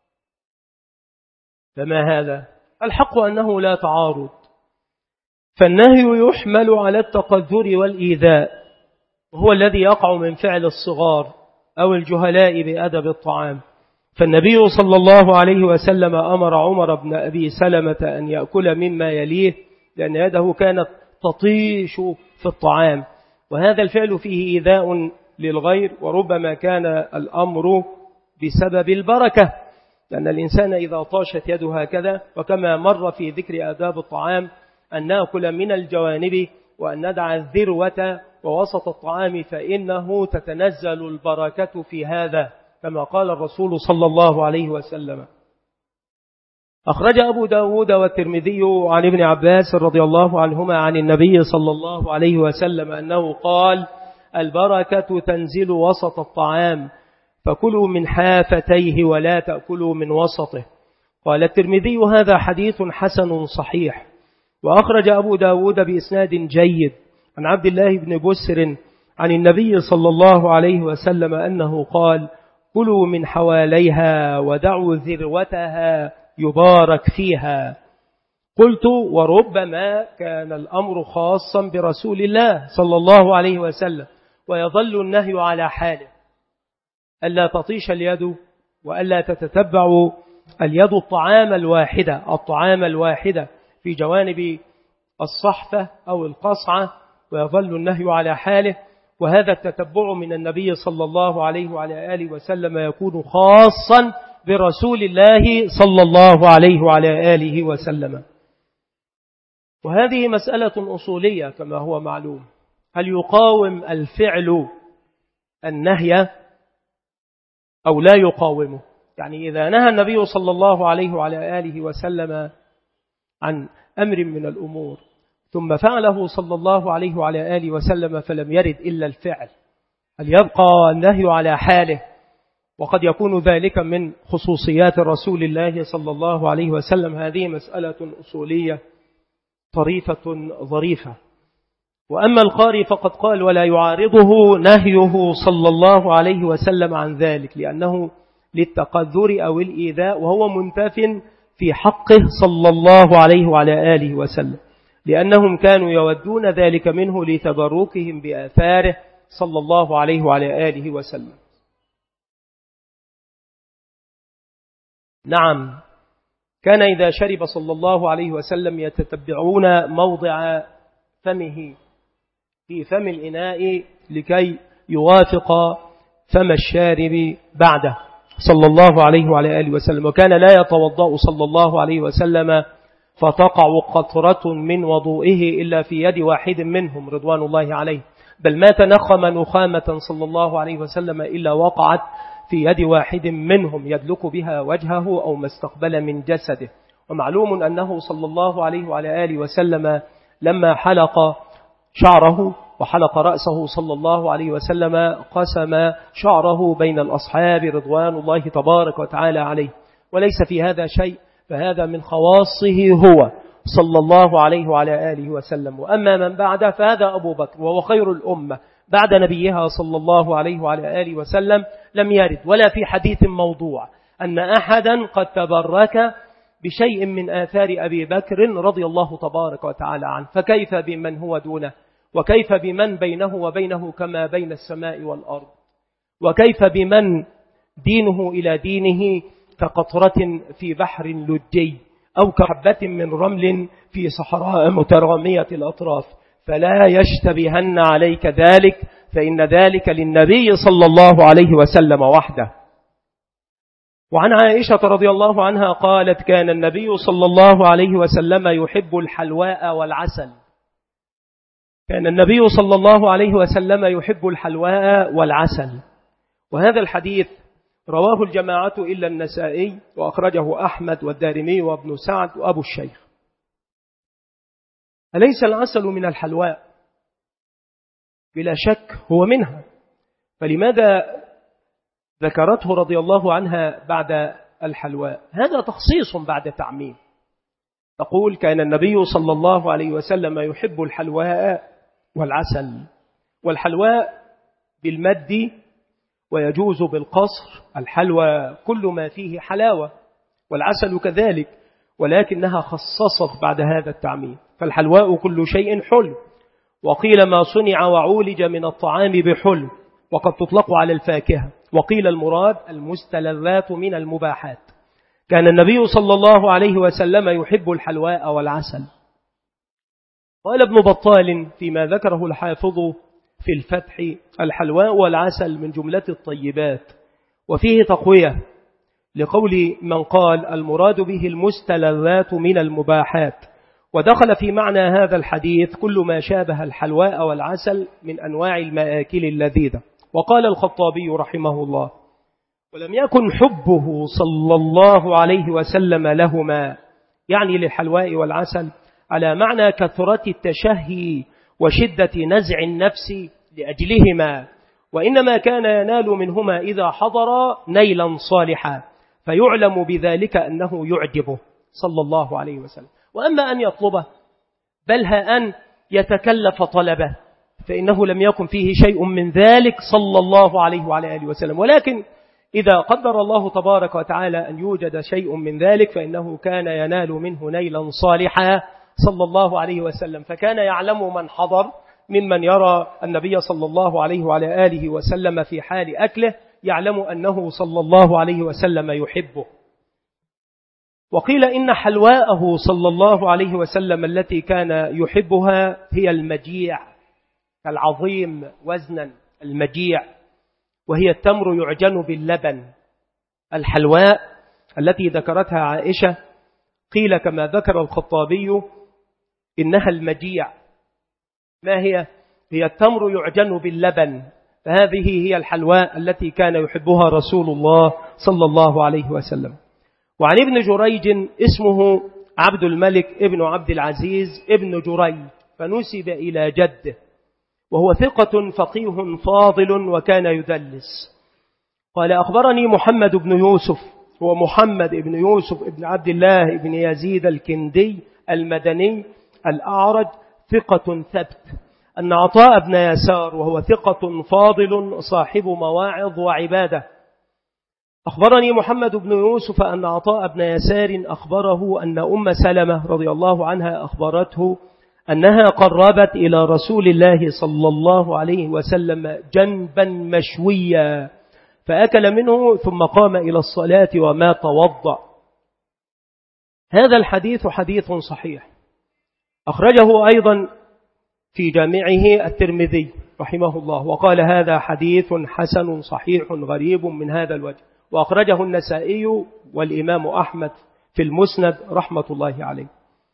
فما هذا؟ الحق أنه لا تعارض، فالنهي يحمل على التقذر والإيذاء، وهو الذي يقع من فعل الصغار أو الجهلاء بأدب الطعام. فالنبي صلى الله عليه وسلم أمر عمر بن أبي سلمة أن يأكل مما يليه، لأن يده كانت تطيش في الطعام، وهذا الفعل فيه إيذاء للغير، وربما كان الأمر بسبب البركة، لأن الإنسان إذا طاشت يده هكذا، وكما مر في ذكر آداب الطعام أن نأكل من الجوانب وأن ندع الذروة ووسط الطعام، فإنه تتنزل البركة في هذا، كما قال الرسول صلى الله عليه وسلم. أخرج أبو داود والترمذي عن ابن عباس رضي الله عنهما عن النبي صلى الله عليه وسلم أنه قال: البركة تنزل وسط الطعام، فكلوا من حافتيه ولا تأكلوا من وسطه. قال الترمذي: هذا حديث حسن صحيح. وأخرج أبو داود بإسناد جيد عن عبد الله بن بسر عن النبي صلى الله عليه وسلم أنه قال: كلوا من حواليها ودعوا ذروتها يبارك فيها. قلت: وربما كان الأمر خاصا برسول الله صلى الله عليه وسلم، ويظل النهي على حاله، ألا تطيش اليد وألا تتتبع اليد الطعام الواحدة في جوانب الصحفة أو القصعة، ويظل النهي على حاله. وهذا التتبع من النبي صلى الله عليه وعلى آله وسلم يكون خاصا برسول الله صلى الله عليه وعلى آله وسلم. وهذه مسألة أصولية كما هو معلوم: هل يقاوم الفعل النهي أو لا يقاومه؟ يعني إذا نهى النبي صلى الله عليه وعلى آله وسلم عن أمر من الأمور ثم فعله صلى الله عليه وعلى آله وسلم فلم يرد إلا الفعل، هل يبقى النهي على حاله وقد يكون ذلك من خصوصيات رسول الله صلى الله عليه وسلم. هذه مسألة أصولية طريفة ظريفة. وأما القارئ فقد قال ولا يعارضه نهيه صلى الله عليه وسلم عن ذلك، لأنه للتقذر أو الإيذاء، وهو منتف في حقه صلى الله عليه وعلى آله وسلم، لأنهم كانوا يودون ذلك منه لتبركهم بآثاره صلى الله عليه وعلى آله وسلم. نعم، كان إذا شرب صلى الله عليه وسلم يتتبعون موضع فمه في فم الإناء لكي يوافق فم الشارب بعده صلى الله عليه وعلى آله وسلم. وكان لا يتوضأ صلى الله عليه وسلم فتقع قطرة من وضوئه إلا في يد واحد منهم رضوان الله عليه، بل ما تنخم نخامة صلى الله عليه وسلم إلا وقعت في يد واحد منهم يدلك بها وجهه أو ما استقبل من جسده. ومعلوم أنه صلى الله عليه وعلى آله وسلم لما حلق شعره وحلق رأسه صلى الله عليه وسلم قسم شعره بين الأصحاب رضوان الله تبارك وتعالى عليه، وليس في هذا شيء، فهذا من خواصه هو صلى الله عليه وعلى آله وسلم. وأما من بعد فهذا أبو بكر، وهو خير الأمة بعد نبيها صلى الله عليه وعلى آله وسلم. لم يرد ولا في حديث موضوع أن أحدا قد تبرك بشيء من آثار أبي بكر رضي الله تبارك وتعالى عنه، فكيف بمن هو دونه، وكيف بمن بينه وبينه كما بين السماء والأرض، وكيف بمن دينه إلى دينه كقطرة في بحر لجي أو كحبة من رمل في صحراء مترامية الأطراف. فلا يشتبهن عليك ذلك، فإن ذلك للنبي صلى الله عليه وسلم وحده. وعن عائشة رضي الله عنها قالت كان النبي صلى الله عليه وسلم يحب الحلواء والعسل. كان النبي صلى الله عليه وسلم يحب الحلواء والعسل. وهذا الحديث رواه الجماعة إلا النسائي، وأخرجه أحمد والدارمي وابن سعد وأبو الشيخ. أليس العسل من الحلواء؟ بلا شك هو منها، فلماذا ذكرته رضي الله عنها بعد الحلواء؟ هذا تخصيص بعد تعميم. تقول كان النبي صلى الله عليه وسلم يحب الحلواء والعسل، والحلواء بالمد ويجوز بالقصر. الحلوى كل ما فيه حلاوة، والعسل كذلك، ولكنها خصصت بعد هذا التعميم. فالحلواء كل شيء حلو، وقيل ما صنع وعولج من الطعام بحلو، وقد تطلق على الفاكهة، وقيل المراد المستلذات من المباحات. كان النبي صلى الله عليه وسلم يحب الحلواء والعسل. قال ابن بطال فيما ذكره الحافظ في الفتح الحلواء والعسل من جملة الطيبات، وفيه تقوية لقول من قال المراد به المستلذات من المباحات، ودخل في معنى هذا الحديث كل ما شابه الحلواء والعسل من أنواع المآكل اللذيذة. وقال الخطابي رحمه الله ولم يكن حبه صلى الله عليه وسلم لهما، يعني للحلواء والعسل، على معنى كثرة التشهي وشدة نزع النفس لأجلهما، وإنما كان ينال منهما إذا حضر نيلا صالحا، فيعلم بذلك أنه يعجبه صلى الله عليه وسلم. وأما أن يطلبه بل أن يتكلف طلبه فإنه لم يكن فيه شيء من ذلك صلى الله عليه وعلى آله وسلم. ولكن إذا قدر الله تبارك وتعالى أن يوجد شيء من ذلك فإنه كان ينال منه نيلا صالحا صلى الله عليه وسلم، فكان يعلم من حضر ممن يرى النبي صلى الله عليه وعلى آله وسلم في حال أكله، يعلم أنه صلى الله عليه وسلم يحبه. وقيل إن حلواءه صلى الله عليه وسلم التي كان يحبها هي المجيع، العظيم وزنا المجيع، وهي التمر يعجن باللبن. الحلواء التي ذكرتها عائشة قيل كما ذكر الخطابي إنها المجيع. ما هي؟ هي التمر يعجن باللبن، فهذه هي الحلواء التي كان يحبها رسول الله صلى الله عليه وسلم. وعن ابن جريج اسمه عبد الملك ابن عبد العزيز ابن جريج، فنسب إلى جده، وهو ثقة فقيه فاضل وكان يدلس. قال أخبرني محمد بن يوسف، هو محمد بن يوسف بن عبد الله بن يزيد الكندي المدني الأعرج ثقة ثبت، أن عطاء بن يسار وهو ثقة فاضل صاحب مواعظ وعبادة أخبرني محمد بن يوسف أن عطاء بن يسار أخبره أن أم سلمة رضي الله عنها أخبرته أنها قربت إلى رسول الله صلى الله عليه وسلم جنبا مشويا فأكل منه ثم قام إلى الصلاة وما توضأ. هذا الحديث حديث صحيح، أخرجه أيضا في جامعه الترمذي رحمه الله، وقال هذا حديث حسن صحيح غريب من هذا الوجه، وأخرجه النسائي والإمام أحمد في المسند رحمة الله عليه.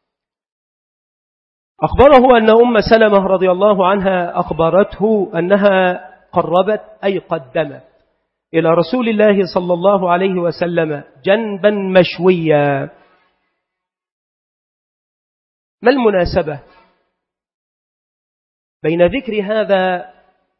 أخبره أن أم سلمة رضي الله عنها أخبرته أنها قربت أي قدمت إلى رسول الله صلى الله عليه وسلم جنبا مشويا. ما المناسبة بين ذكر هذا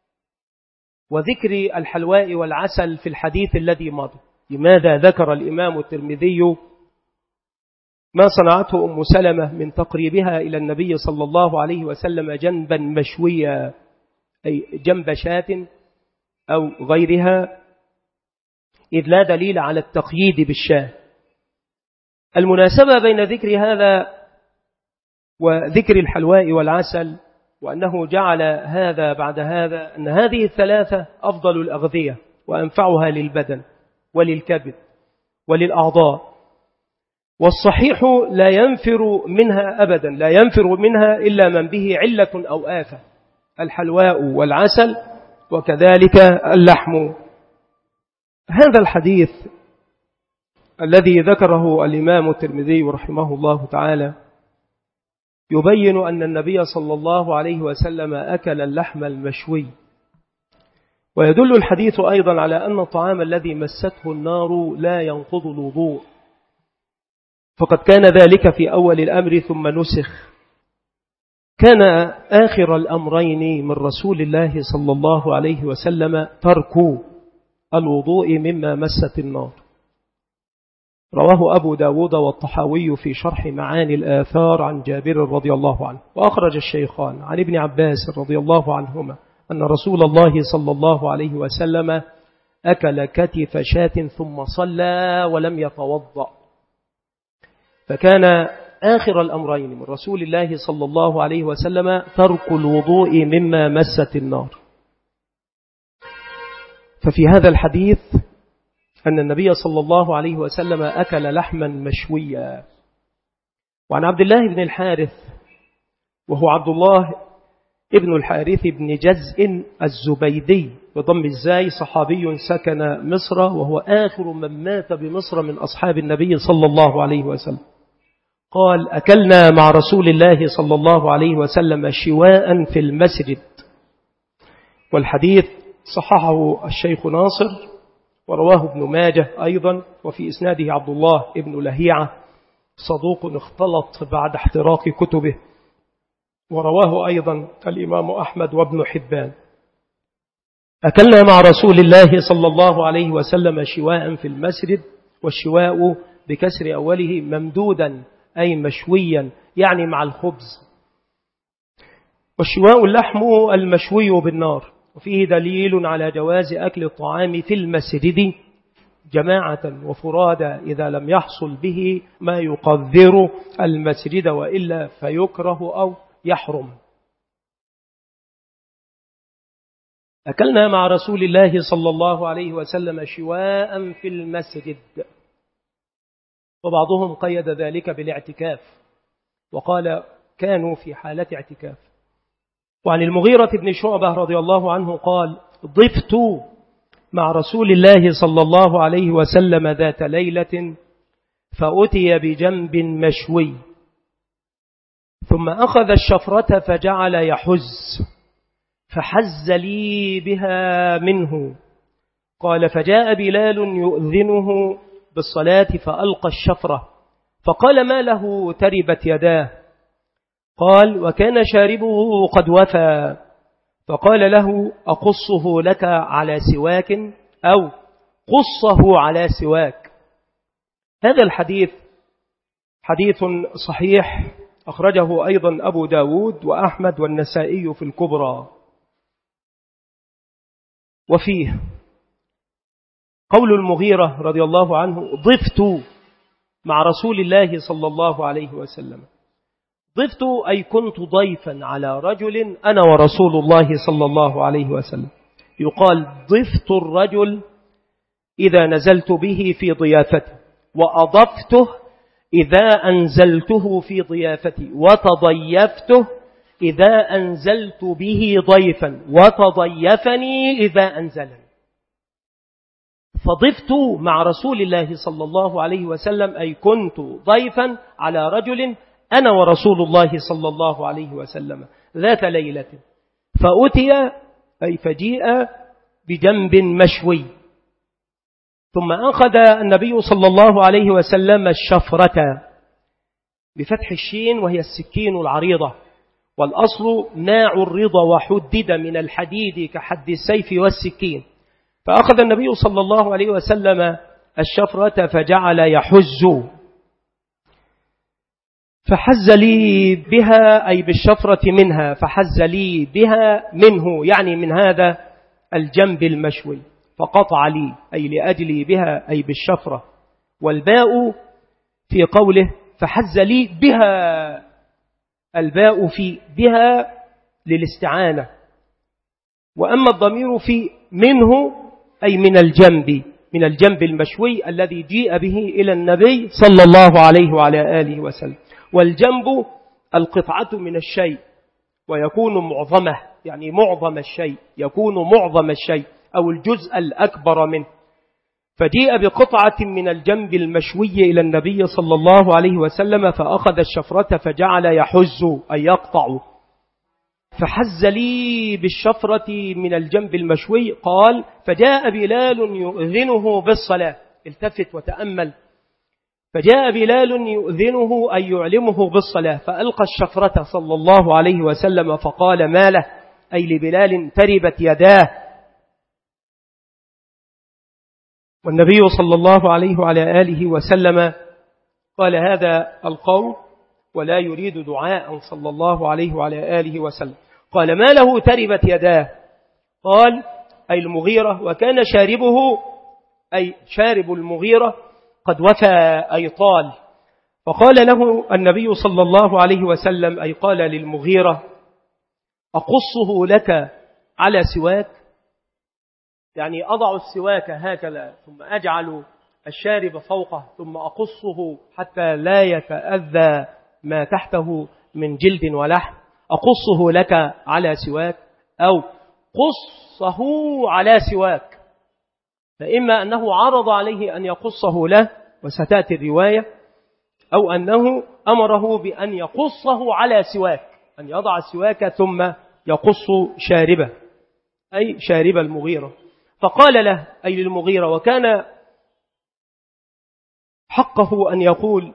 وذكر الحلواء والعسل في الحديث الذي مضى؟ لماذا ذكر الإمام الترمذي ما صنعته أم سلمة من تقريبها إلى النبي صلى الله عليه وسلم جنبا مشويا، أي جنب شاة أو غيرها، إذ لا دليل على التقييد بالشاة؟ المناسبة بين ذكر هذا وذكر الحلواء والعسل وأنه جعل هذا بعد هذا أن هذه الثلاثة أفضل الأغذية وأنفعها للبدن وللكبد وللأعضاء، والصحيح لا ينفر منها أبدا، لا ينفر منها إلا من به علة أو آفة، الحلواء والعسل وكذلك اللحم. هذا الحديث الذي ذكره الإمام الترمذي رحمه الله تعالى يبين أن النبي صلى الله عليه وسلم أكل اللحم المشوي، ويدل الحديث أيضا على أن الطعام الذي مسته النار لا ينقض الوضوء، فقد كان ذلك في أول الأمر ثم نسخ. كان آخر الأمرين من رسول الله صلى الله عليه وسلم ترك الوضوء مما مست النار. رواه أبو داود والطحاوي في شرح معاني الآثار عن جابر رضي الله عنه، وأخرج الشيخان عن ابن عباس رضي الله عنهما أن رسول الله صلى الله عليه وسلم أكل كتف شاة ثم صلى ولم يتوضأ. فكان آخر الأمرين من رسول الله صلى الله عليه وسلم ترك الوضوء مما مست النار. ففي هذا الحديث أن النبي صلى الله عليه وسلم أكل لحما مشويا. وعن عبد الله بن الحارث، وهو عبد الله ابن الحارث بن جزء الزبيدي بضم الزاي، صحابي سكن مصر وهو آخر من مات بمصر من أصحاب النبي صلى الله عليه وسلم، قال أكلنا مع رسول الله صلى الله عليه وسلم شواء في المسجد. والحديث صححه الشيخ ناصر ورواه ابن ماجه أيضا، وفي إسناده عبد الله ابن لهيعة صدوق اختلط بعد احتراق كتبه، ورواه أيضا الإمام أحمد وابن حبان. أكلنا مع رسول الله صلى الله عليه وسلم شواء في المسجد، والشواء بكسر أوله ممدودا أي مشويا يعني مع الخبز، والشواء اللحم المشوي بالنار. وفيه دليل على جواز أكل الطعام في المسجد جماعة وفرادى إذا لم يحصل به ما يقذر المسجد، وإلا فيكره أو يحرم. أكلنا مع رسول الله صلى الله عليه وسلم شواء في المسجد، وبعضهم قيد ذلك بالاعتكاف وقال كانوا في حالة اعتكاف. وعن المغيرة بن شعبة رضي الله عنه قال ضفت مع رسول الله صلى الله عليه وسلم ذات ليلة فأتي بجنب مشوي، ثم أخذ الشفرة فجعل يحز، فحز لي بها منه. قال فجاء بلال يؤذنه بالصلاة فألقى الشفرة، فقال ما له تربت يداه؟ قال وكان شاربه قد وفى، فقال له أقصه لك على سواك أو قصه على سواك. هذا الحديث حديث صحيح أخرجه أيضا أبو داود وأحمد والنسائي في الكبرى. وفيه قول المغيرة رضي الله عنه: ضفت مع رسول الله صلى الله عليه وسلم. ضفت أي كنت ضيفا على رجل أنا ورسول الله صلى الله عليه وسلم. يقال ضفت الرجل إذا نزلت به في ضيافته، وأضفته إذا أنزلته في ضيافتي، وتضيفته إذا أنزلت به ضيفا، وتضيفني إذا أنزلني. فضفت مع رسول الله صلى الله عليه وسلم أي كنت ضيفا على رجل أنا ورسول الله صلى الله عليه وسلم ذات ليلة، فأتي أي فجيء بجنب مشوي، ثم أخذ النبي صلى الله عليه وسلم الشفرة بفتح الشين وهي السكين العريضة، والأصل ناع الرضا وحدد من الحديد كحد السيف والسكين. فأخذ النبي صلى الله عليه وسلم الشفرة فجعل يحز، فحز لي بها أي بالشفرة منها، فحز لي بها منه يعني من هذا الجنب المشوي، فقطع لي أي لأجلي بها أي بالشفرة. والباء في قوله فحز لي بها، الباء في بها للاستعانة، وأما الضمير في منه أي من الجنب المشوي الذي جيء به إلى النبي صلى الله عليه وعلى آله وسلم. والجنب القطعة من الشيء، ويكون معظمه يعني معظم الشيء، يكون معظم الشيء أو الجزء الأكبر منه. فجيء بقطعة من الجنب المشوي إلى النبي صلى الله عليه وسلم، فأخذ الشفرة فجعل يحز أي يقطع، فحز لي بالشفرة من الجنب المشوي. قال فجاء بلال يؤذنه بالصلاة، التفت وتأمل، فجاء بلال يؤذنه أي يعلمه بالصلاة، فألقى الشفرة صلى الله عليه وسلم فقال ما له أي لبلال تربت يداه. والنبي صلى الله عليه وعلى آله وسلم قال هذا القول ولا يريد دعاء صلى الله عليه وعلى آله وسلم. قال ما له تربت يداه؟ قال أي المغيرة، وكان شاربه أي شارب المغيرة قد وفى أي طال. فقال له النبي صلى الله عليه وسلم أي قال للمغيرة أقصه لك على سواك، يعني أضع السواك هكذا ثم أجعل الشارب فوقه ثم أقصه حتى لا يتأذى ما تحته من جلد ولحم، أقصه لك على سواك أو قصه على سواك. فإما أنه عرض عليه أن يقصه له وستأتي الرواية، أو أنه أمره بأن يقصه على سواك، أن يضع السواك ثم يقص شاربه أي شارب المغيرة. فقال له أي للمغيرة، وكان حقه أن يقول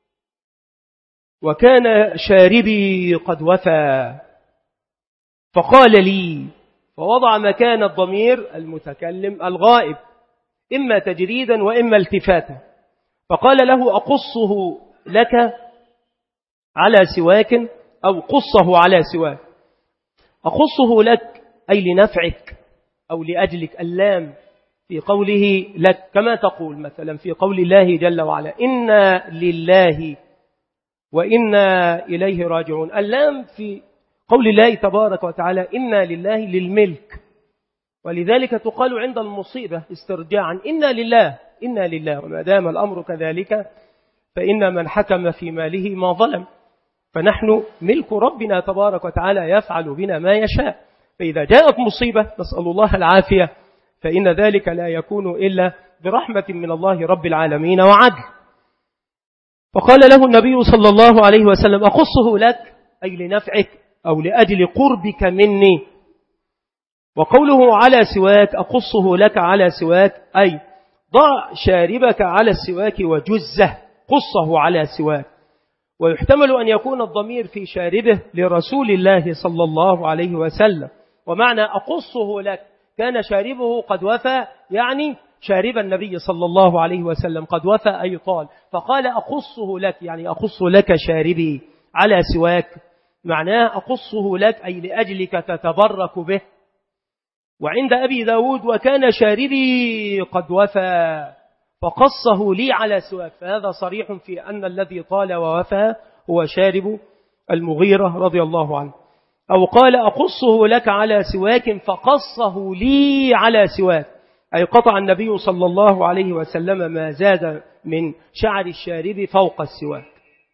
وكان شاربي قد وفى، فقال لي، فوضع مكان الضمير المتكلم الغائب إما تجريدا وإما التفاتا، فقال له أقصه لك على سواك أو قصه على سواك. أقصه لك أي لنفعك أو لأجلك، اللام في قوله لك، كما تقول مثلا في قول الله جل وعلا إنا لله وإنا إليه راجعون. اللام في قول الله تبارك وتعالى إنا لله للملك، ولذلك تقال عند المصيبة استرجاعا إنا لله إنا لله، وما دام الأمر كذلك فإن من حكم في ماله ما ظلم، فنحن ملك ربنا تبارك وتعالى يفعل بنا ما يشاء. فإذا جاءت مصيبة نسأل الله العافية فإن ذلك لا يكون إلا برحمة من الله رب العالمين وعدل. فقال له النبي صلى الله عليه وسلم أقصه لك أي لنفعك أو لأجل قربك مني. وقوله على سواك أقصه لك على سواك أي ضع شاربك على السواك وجزه، قصه على سواك. ويحتمل أن يكون الضمير في شاربه لرسول الله صلى الله عليه وسلم، ومعنى أقصه لك كان شاربه قد وفى يعني شارب النبي صلى الله عليه وسلم قد وفى أي طال، فقال أقصه لك، يعني أقص لك شاربي على سواك، معناه أقصه لك أي لأجلك تتبرك به. وعند أبي داود وكان شاربي قد وفى فقصه لي على سواك، فهذا صريح في أن الذي طال ووفى هو شارب المغيرة رضي الله عنه. أو قال أقصه لك على سواك فقصه لي على سواك، أي قطع النبي صلى الله عليه وسلم ما زاد من شعر الشارب فوق السواك.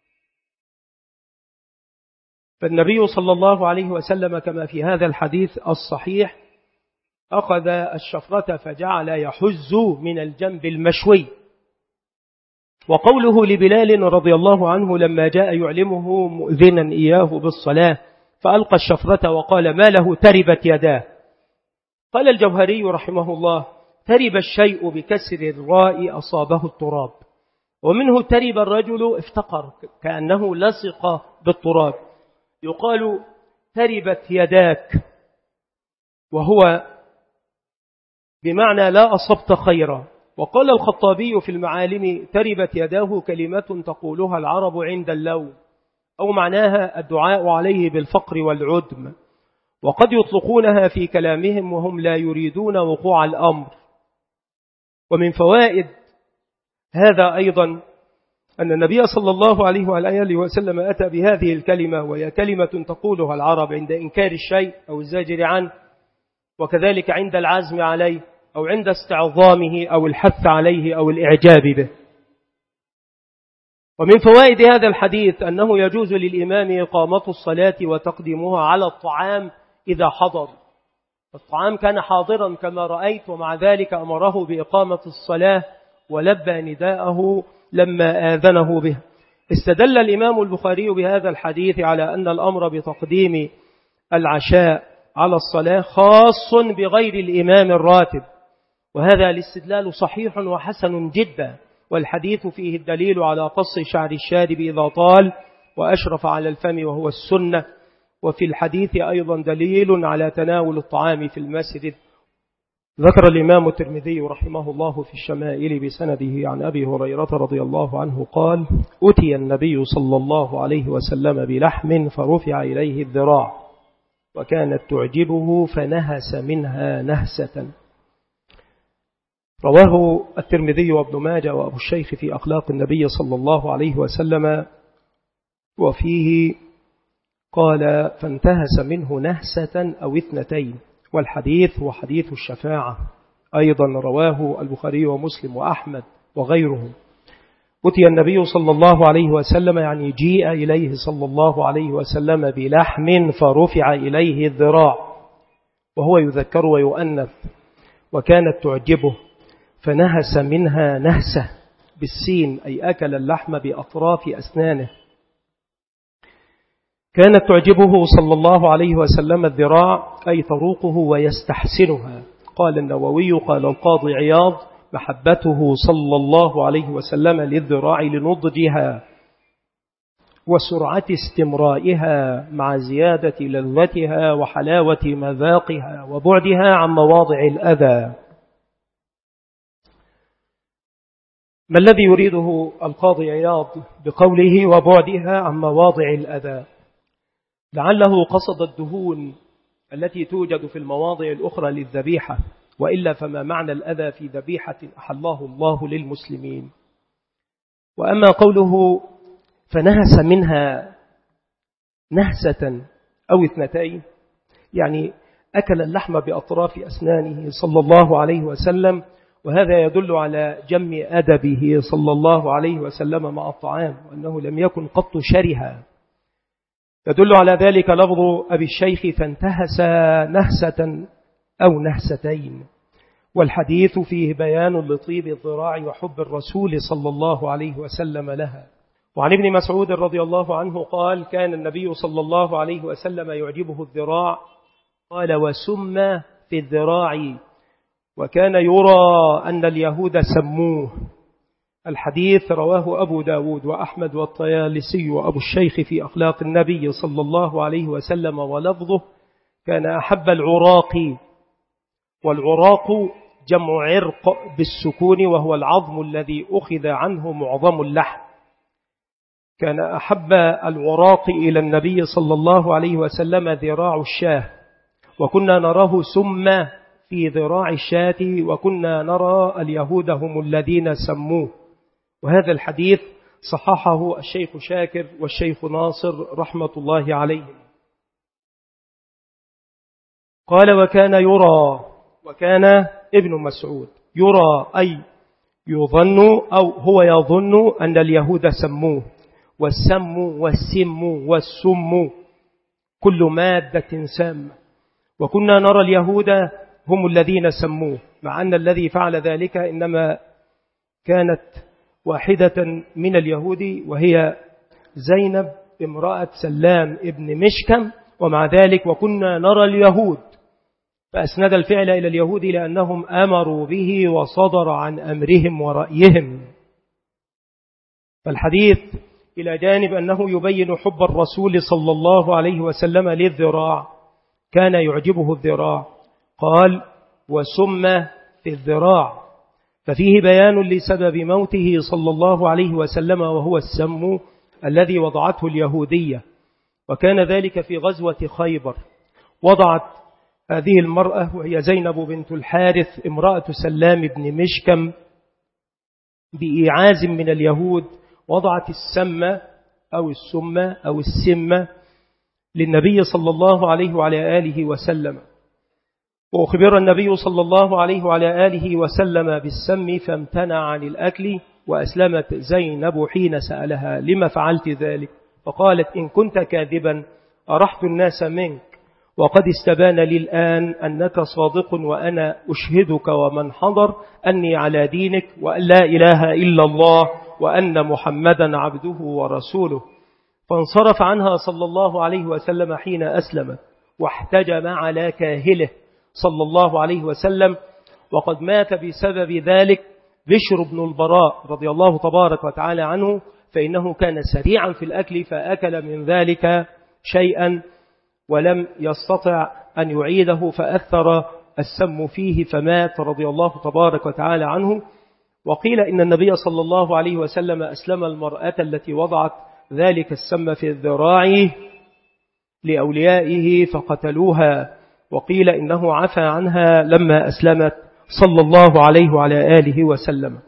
فالنبي صلى الله عليه وسلم كما في هذا الحديث الصحيح أخذ الشفرة فجعل يحز من الجنب المشوي. وقوله لبلال رضي الله عنه لما جاء يعلمه مؤذنا إياه بالصلاة فألقى الشفرة وقال ما له تربت يداه، قال الجوهري رحمه الله ترب الشيء بكسر الراء أصابه التراب، ومنه ترب الرجل افتقر كأنه لصق بالتراب، يقال تربت يداك وهو بمعنى لا أصبت خيرا. وقال الخطابي في المعالم تربت يداه كلمة تقولها العرب عند اللوم، أو معناها الدعاء عليه بالفقر والعدم، وقد يطلقونها في كلامهم وهم لا يريدون وقوع الأمر. ومن فوائد هذا أيضا أن النبي صلى الله عليه وآله وسلم أتى بهذه الكلمة، وهي كلمة تقولها العرب عند إنكار الشيء أو الزاجر عنه، وكذلك عند العزم عليه أو عند استعظامه أو الحث عليه أو الإعجاب به. ومن فوائد هذا الحديث أنه يجوز للإمام إقامة الصلاة وتقديمها على الطعام إذا حضر. الطعام كان حاضرا كما رأيت، ومع ذلك أمره بإقامة الصلاة ولبى نداءه لما آذنه به. استدل الإمام البخاري بهذا الحديث على أن الأمر بتقديم العشاء على الصلاة خاص بغير الإمام الراتب، وهذا الاستدلال صحيح وحسن جدا، والحديث فيه الدليل على قص شعر الشارب إذا طال وأشرف على الفم وهو السنة. وفي الحديث أيضا دليل على تناول الطعام في المسجد. ذكر الإمام الترمذي رحمه الله في الشمائل بسنده عن أبي هريرة رضي الله عنه قال أتي النبي صلى الله عليه وسلم بلحم فرفع إليه الذراع وكانت تعجبه فنهس منها نهسة. رواه الترمذي وابن ماجه وأبو الشيخ في أخلاق النبي صلى الله عليه وسلم، وفيه قال فانتهس منه نهسة أو اثنتين، والحديث هو حديث الشفاعة. أيضا رواه البخاري ومسلم وأحمد وغيرهم. أتي النبي صلى الله عليه وسلم يعني جيء إليه صلى الله عليه وسلم بلحم فرفع إليه الذراع، وهو يذكر ويؤنث، وكانت تعجبه فنهس منها نهسة بالسين، أي أكل اللحم بأطراف أسنانه. كانت تعجبه صلى الله عليه وسلم الذراع أي تروقه ويستحسنها. قال النووي قال القاضي عياض محبته صلى الله عليه وسلم للذراع لنضجها وسرعة استمرائها مع زيادة لذتها وحلاوة مذاقها وبعدها عن مواضع الأذى. ما الذي يريده القاضي عياض بقوله وبعدها عن مواضع الأذى؟ لعله قصد الدهون التي توجد في المواضع الأخرى للذبيحة، وإلا فما معنى الأذى في ذبيحة أحله الله للمسلمين. وأما قوله فنهس منها نهسة أو اثنتين، يعني أكل اللحم بأطراف أسنانه صلى الله عليه وسلم، وهذا يدل على جم أدبه صلى الله عليه وسلم مع الطعام، وأنه لم يكن قط شرها. يدل على ذلك لفظ أبي الشيخ فانتهس نهسة أو نهستين، والحديث فيه بيان لطيب الذراع وحب الرسول صلى الله عليه وسلم لها. وعن ابن مسعود رضي الله عنه قال كان النبي صلى الله عليه وسلم يعجبه الذراع، قال وسم في الذراع، وكان يرى أن اليهود سموه. الحديث رواه أبو داود وأحمد والطيالسي وأبو الشيخ في أخلاق النبي صلى الله عليه وسلم، ولفظه كان أحب العراق، والعراق جمع عرق بالسكون، وهو العظم الذي أخذ عنه معظم اللحم. كان أحب العراق إلى النبي صلى الله عليه وسلم ذراع الشاه، وكنا نراه سم في ذراع الشاة، وكنا نرى اليهود هم الذين سموه. وهذا الحديث صححه الشيخ شاكر والشيخ ناصر رحمة الله عليهم. قال وكان يرى، وكان ابن مسعود يرى أي يظن أو هو يظن أن اليهود سموه، والسم والسم والسم كل مادة سامة، وكنا نرى اليهود هم الذين سموه، مع أن الذي فعل ذلك إنما كانت واحدة من اليهود، وهي زينب امرأة سلام ابن مشكم. ومع ذلك وكنا نرى اليهود، فأسند الفعل إلى اليهود لأنهم أمروا به وصدر عن أمرهم ورأيهم. فالحديث إلى جانب أنه يبين حب الرسول صلى الله عليه وسلم للذراع، كان يعجبه الذراع، قال وسم في الذراع، ففيه بيان لسبب موته صلى الله عليه وسلم، وهو السم الذي وضعته اليهودية. وكان ذلك في غزوة خيبر، وضعت هذه المرأة وهي زينب بنت الحارث امرأة سلام بن مشكم بإيعاز من اليهود، وضعت السم أو السم أو السم للنبي صلى الله عليه وعلى آله وسلم، وأخبر النبي صلى الله عليه وعلى آله وسلم بالسم فامتنع عن الأكل. وأسلمت زينب حين سألها لما فعلت ذلك، فقالت إن كنت كاذبا أرحت الناس منك، وقد استبان لي الآن أنك صادق، وأنا أشهدك ومن حضر أني على دينك، وأن لا إله إلا الله، وأن محمدا عبده ورسوله. فانصرف عنها صلى الله عليه وسلم حين أسلمت، واحتجم على كاهله صلى الله عليه وسلم، وقد مات بسبب ذلك بشر بن البراء رضي الله تبارك وتعالى عنه، فإنه كان سريعا في الأكل فأكل من ذلك شيئا ولم يستطع أن يعيده، فأثر السم فيه فمات رضي الله تبارك وتعالى عنه. وقيل إن النبي صلى الله عليه وسلم أسلم المرأة التي وضعت ذلك السم في الذراع لأوليائه فقتلوها، وقيل إنه عفى عنها لما أسلمت صلى الله عليه وعلى آله وسلم.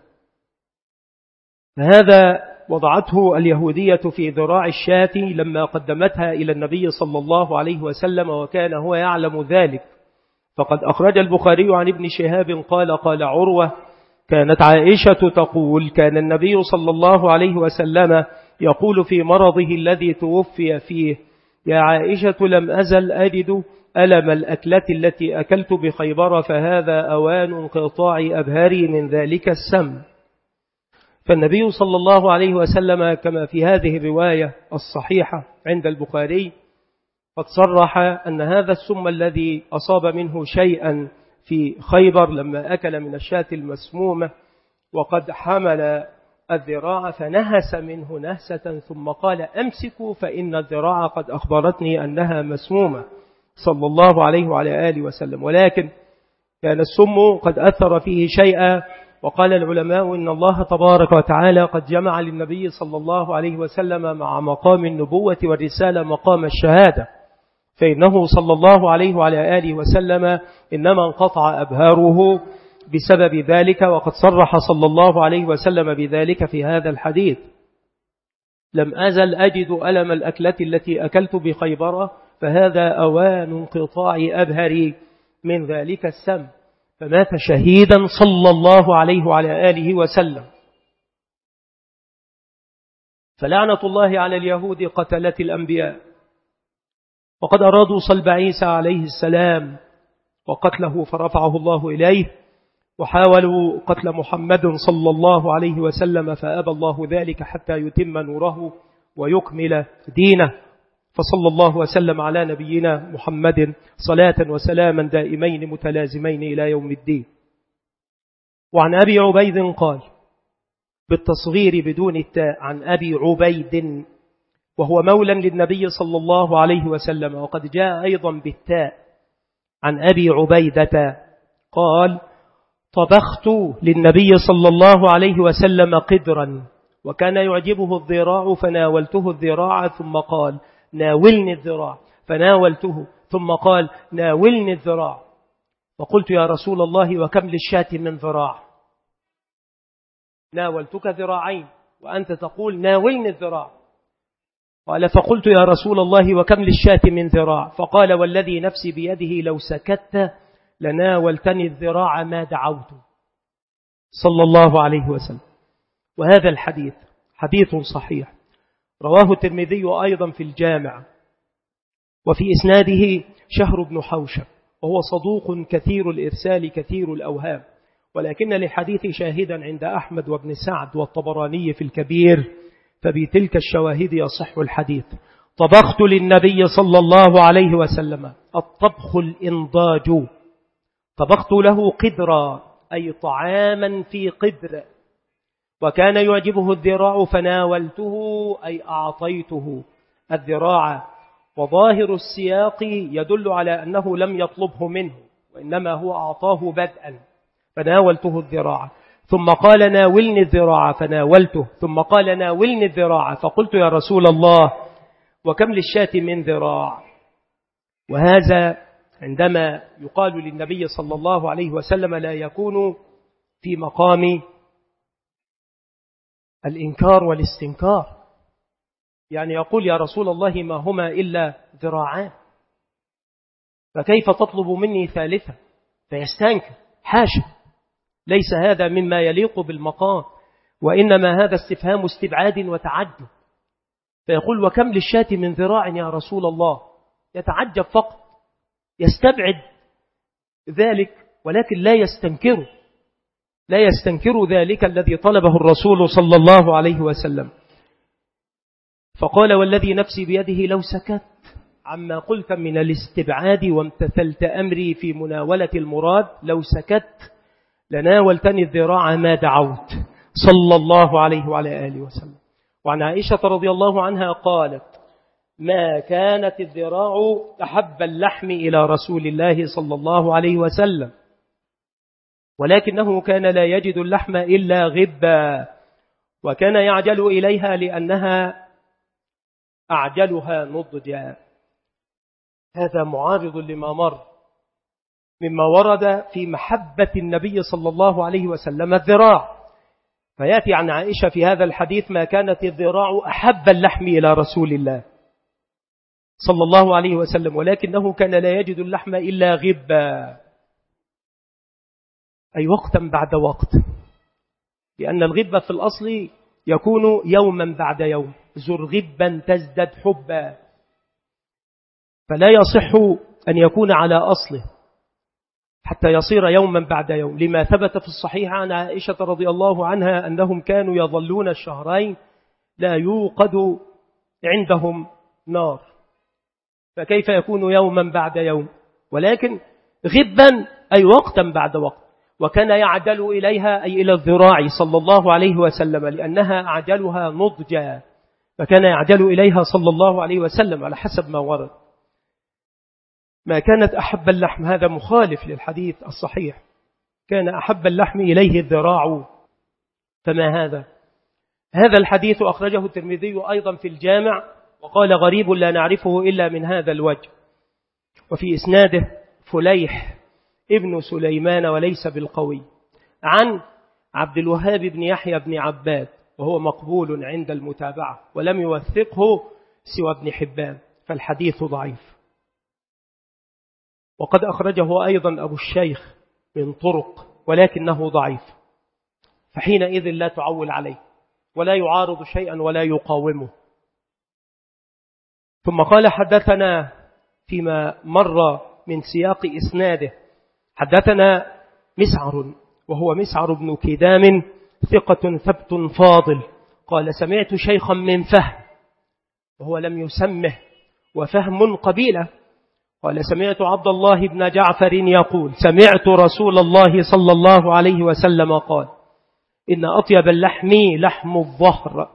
هذا وضعته اليهودية في ذراع الشاة لما قدمتها إلى النبي صلى الله عليه وسلم، وكان هو يعلم ذلك. فقد أخرج البخاري عن ابن شهاب قال قال عروة كانت عائشة تقول كان النبي صلى الله عليه وسلم يقول في مرضه الذي توفي فيه يا عائشة لم أزل أجد ألم الأكلة التي أكلت بخيبر، فهذا أوان انقطاع أبهاري من ذلك السم. فالنبي صلى الله عليه وسلم كما في هذه الرواية الصحيحة عند البخاري قد صرح أن هذا السم الذي أصاب منه شيئا في خيبر لما أكل من الشاة المسمومة، وقد حمل الذراع فنهس منه نهسة، ثم قال أمسكوا فإن الذراع قد أخبرتني أنها مسمومة صلى الله عليه وعلى آله وسلم. ولكن كان السم قد أثر فيه شيئا، وقال العلماء إن الله تبارك وتعالى قد جمع للنبي صلى الله عليه وسلم مع مقام النبوة والرسالة مقام الشهادة، فإنه صلى الله عليه وعلى آله وسلم إنما انقطع أبهاره بسبب ذلك، وقد صرح صلى الله عليه وسلم بذلك في هذا الحديث لم أزل أجد ألم الأكلة التي أكلت بخيبر، فهذا أوان انقطاع أبهري من ذلك السم، فمات شهيدا صلى الله عليه وعلى آله وسلم. فلعنة الله على اليهود قتلة الأنبياء، وقد أرادوا صلب عيسى عليه السلام وقتله فرفعه الله إليه، وحاولوا قتل محمد صلى الله عليه وسلم فأبى الله ذلك حتى يتم نوره ويكمل دينه. فصلى الله وسلم على نبينا محمد صلاة وسلاما دائمين متلازمين إلى يوم الدين. وعن أبي عبيد قال بالتصغير بدون التاء عن أبي عبيد، وهو مولى للنبي صلى الله عليه وسلم، وقد جاء أيضا بالتاء عن أبي عبيدة قال طبخت للنبي صلى الله عليه وسلم قدرا وكان يعجبه الذراع فناولته الذراع ثم قال ناولني الذراع، فناولته ثم قال ناولني الذراع، فقلت يا رسول الله وكم للشاة من ذراع؟ ناولتك ذراعين وأنت تقول ناولني الذراع. قال فقلت يا رسول الله وكم للشاة من ذراع؟ فقال والذي نفسي بيده لو سكت لناولتني الذراع ما دعوت، صلى الله عليه وسلم. وهذا الحديث حديث صحيح رواه الترمذي أيضا في الجامع، وفي إسناده شهر بن حوشب، وهو صدوق كثير الإرسال كثير الأوهام، ولكن لحديث شاهدا عند أحمد وابن سعد والطبراني في الكبير، فبتلك الشواهد يصح الحديث. طبخت للنبي صلى الله عليه وسلم، الطبخ الإنضاج، طبخت له قدرا أي طعاما في قدر، وكان يعجبه الذراع فناولته أي أعطيته الذراع، وظاهر السياق يدل على أنه لم يطلبه منه وإنما هو أعطاه بدءا، فناولته الذراع ثم قال ناولني الذراع فناولته ثم قال ناولني الذراع، فقلت يا رسول الله وكم للشاة من ذراع؟ وهذا عندما يقال للنبي صلى الله عليه وسلم لا يكون في مقام الإنكار والاستنكار، يعني يقول يا رسول الله ما هما إلا ذراعان، فكيف تطلب مني ثالثة؟ فيستنكر، حاشا، ليس هذا مما يليق بالمقام، وإنما هذا استفهام استبعاد وتعجب، فيقول وكم للشاة من ذراع يا رسول الله؟ يتعجب فقط، يستبعد ذلك، ولكن لا يستنكر ذلك الذي طلبه الرسول صلى الله عليه وسلم. فقال والذي نفسي بيده لو سكت عما قلت من الاستبعاد وامتثلت أمري في مناولة المراد، لو سكت لناولتني الذراع ما دعوت، صلى الله عليه وعلى آله وسلم. وعن عائشة رضي الله عنها قالت ما كانت الذراع أحب اللحم إلى رسول الله صلى الله عليه وسلم، ولكنه كان لا يجد اللحم إلا غبا، وكان يعجل إليها لأنها أعجلها نضجا. هذا معارض لما مر مما ورد في محبة النبي صلى الله عليه وسلم الذراع، فيأتي عن عائشة في هذا الحديث ما كانت الذراع أحب اللحم إلى رسول الله صلى الله عليه وسلم، ولكنه كان لا يجد اللحم إلا غبا، أي وقتا بعد وقت، لأن الغبة في الأصل يكون يوما بعد يوم، زر غبا تزدد حبا، فلا يصح أن يكون على أصله حتى يصير يوما بعد يوم، لما ثبت في الصحيح عن عائشة رضي الله عنها أنهم كانوا يظلون الشهرين لا يوقد عندهم نار، فكيف يكون يوما بعد يوم؟ ولكن غبا أي وقتا بعد وقت، وكان يعدل إليها أي إلى الذراع صلى الله عليه وسلم لأنها أعجلها نضجا، فكان يعدل إليها صلى الله عليه وسلم على حسب ما ورد. ما كانت أحب اللحم هذا مخالف للحديث الصحيح، كان أحب اللحم إليه الذراع، فما هذا الحديث أخرجه الترمذي أيضا في الجامع، وقال غريب لا نعرفه إلا من هذا الوجه، وفي إسناده فليح ابن سليمان وليس بالقوي، عن عبد الوهاب بن يحيى بن عباد، وهو مقبول عند المتابعة، ولم يوثقه سوى ابن حبان، فالحديث ضعيف. وقد أخرجه أيضا أبو الشيخ من طرق ولكنه ضعيف، فحينئذ لا تعول عليه ولا يعارض شيئا ولا يقاومه. ثم قال حدثنا فيما مر من سياق إسناده حدثنا مسعر، وهو مسعر بن كدام ثقة ثبت فاضل، قال سمعت شيخا من فهم، وهو لم يسمه، وفهم قبيلة، قال سمعت عبد الله بن جعفر يقول سمعت رسول الله صلى الله عليه وسلم قال إن أطيب اللحم لحم الظهر.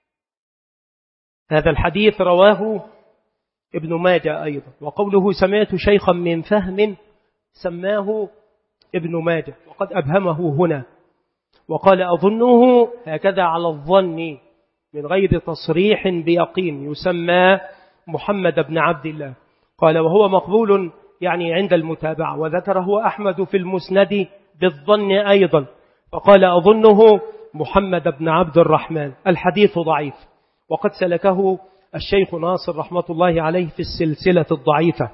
هذا الحديث رواه ابن ماجه أيضا. وقوله سمعت شيخا من فهم سماه ابن ماجه، وقد أبهمه هنا وقال أظنه هكذا على الظن من غير تصريح بيقين، يسمى محمد بن عبد الله. قال وهو مقبول يعني عند المتابعة، وذكره أحمد في المسند بالظن أيضا، فقال أظنه محمد بن عبد الرحمن. الحديث ضعيف، وقد سلكه الشيخ ناصر رحمة الله عليه في السلسلة الضعيفة.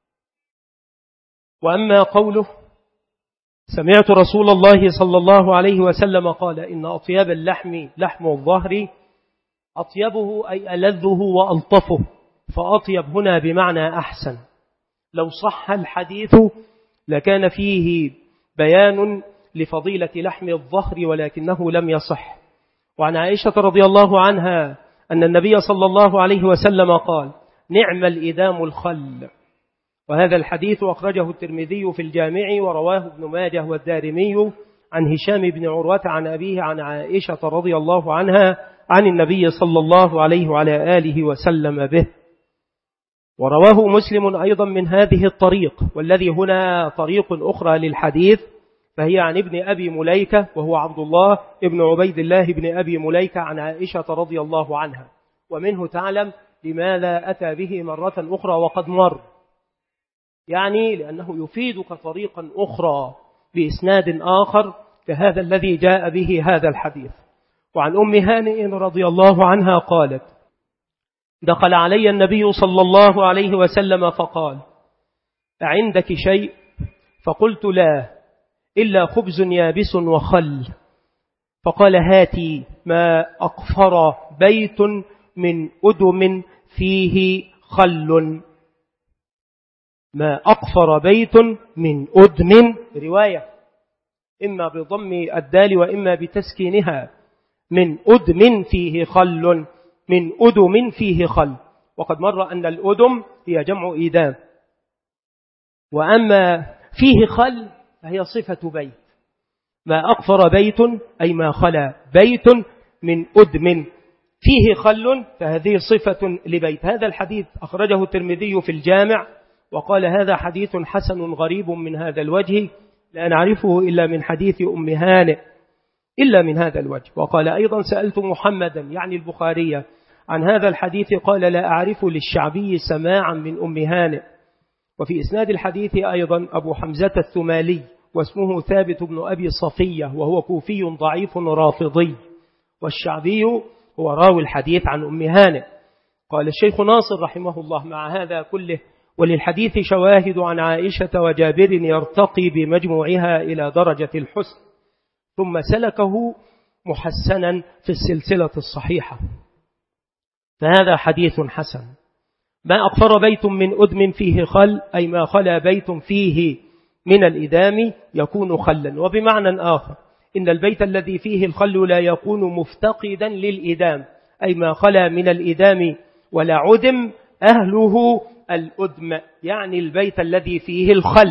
وأما قوله سمعت رسول الله صلى الله عليه وسلم قال إن أطيب اللحم لحم الظهر، أطيبه أي ألذه وألطفه، فأطيب هنا بمعنى أحسن. لو صح الحديث لكان فيه بيان لفضيلة لحم الظهر، ولكنه لم يصح. وعن عائشة رضي الله عنها أن النبي صلى الله عليه وسلم قال نعم الإدام الخل. وهذا الحديث أخرجه الترمذي في الجامع، ورواه ابن ماجه والدارمي عن هشام بن عروة عن أبيه عن عائشة رضي الله عنها عن النبي صلى الله عليه وعلى آله وسلم به. ورواه مسلم أيضا من هذه الطريق، والذي هنا طريق أخرى للحديث، فهي عن ابن أبي مليكة وهو عبد الله ابن عبيد الله بن أبي مليكة عن عائشة رضي الله عنها. ومنه تعلم لماذا أتى به مرة أخرى وقد مر، يعني لأنه يفيدك طريقا أخرى بإسناد آخر كهذا الذي جاء به هذا الحديث. وعن أم هانئ رضي الله عنها قالت دخل علي النبي صلى الله عليه وسلم فقال أعندك شيء؟ فقلت لا إلا خبز يابس وخل. فقال هاتي ما أقفر بيت من أدم فيه خل. ما أقفر بيت من أدم، رواية إما بضم الدال وإما بتسكينها، من أدم فيه خل، من أدم فيه خل. وقد مر أن الأدم هي جمع إدام، وأما فيه خل فهي صفة بيت. ما أقفر بيت أي ما خلا بيت من أدم فيه خل، فهذه صفة لبيت. هذا الحديث أخرجه الترمذي في الجامع، وقال هذا حديث حسن غريب من هذا الوجه، لا نعرفه إلا من حديث أم هانئ إلا من هذا الوجه. وقال أيضا سألت محمدا يعني البخاري عن هذا الحديث، قال لا أعرف للشعبي سماعا من أم هانئ. وفي إسناد الحديث أيضا أبو حمزة الثمالي واسمه ثابت بن أبي صفية، وهو كوفي ضعيف رافضي، والشعبي هو راوي الحديث عن أم هانئ. قال الشيخ ناصر رحمه الله مع هذا كله وللحديث شواهد عن عائشة وجابر يرتقي بمجموعها إلى درجة الحسن، ثم سلكه محسنا في السلسلة الصحيحة، فهذا حديث حسن. ما أقفر بيت من أدم فيه خل أي ما خلا بيت فيه من الإدام يكون خلا. وبمعنى آخر إن البيت الذي فيه الخل لا يكون مفتقدا للإدام، أي ما خلا من الإدام ولا عدم أهله الأدم، يعني البيت الذي فيه الخل.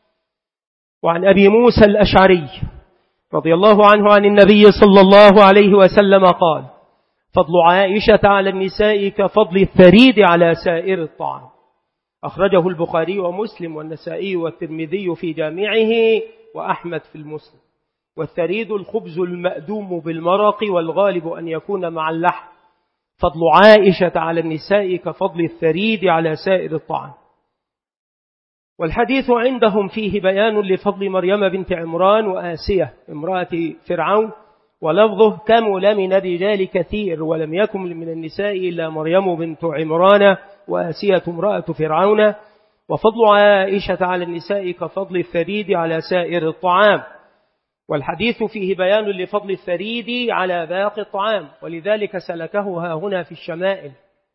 وعن أبي موسى الأشعري رضي الله عنه عن النبي صلى الله عليه وسلم قال فضل عائشة على النساء كفضل الثريد على سائر الطعام. أخرجه البخاري ومسلم والنسائي والترمذي في جامعه وأحمد في المسلم. والثريد الخبز المأدوم بالمرق، والغالب أن يكون مع اللحم. فضل عائشة على النساء كفضل الثريد على سائر الطعام. والحديث عندهم فيه بيان لفضل مريم بنت عمران وآسية امرأة فرعون، ولفظه كمل من الرجال كثير ولم يكن من النساء إلا مريم بنت عمران وآسية امرأة فرعون. وفضل عائشة على النساء كفضل الثريد على سائر الطعام. والحديث فيه بيان لفضل الثريد على باقي الطعام، ولذلك سلكه هنا في الشمائل،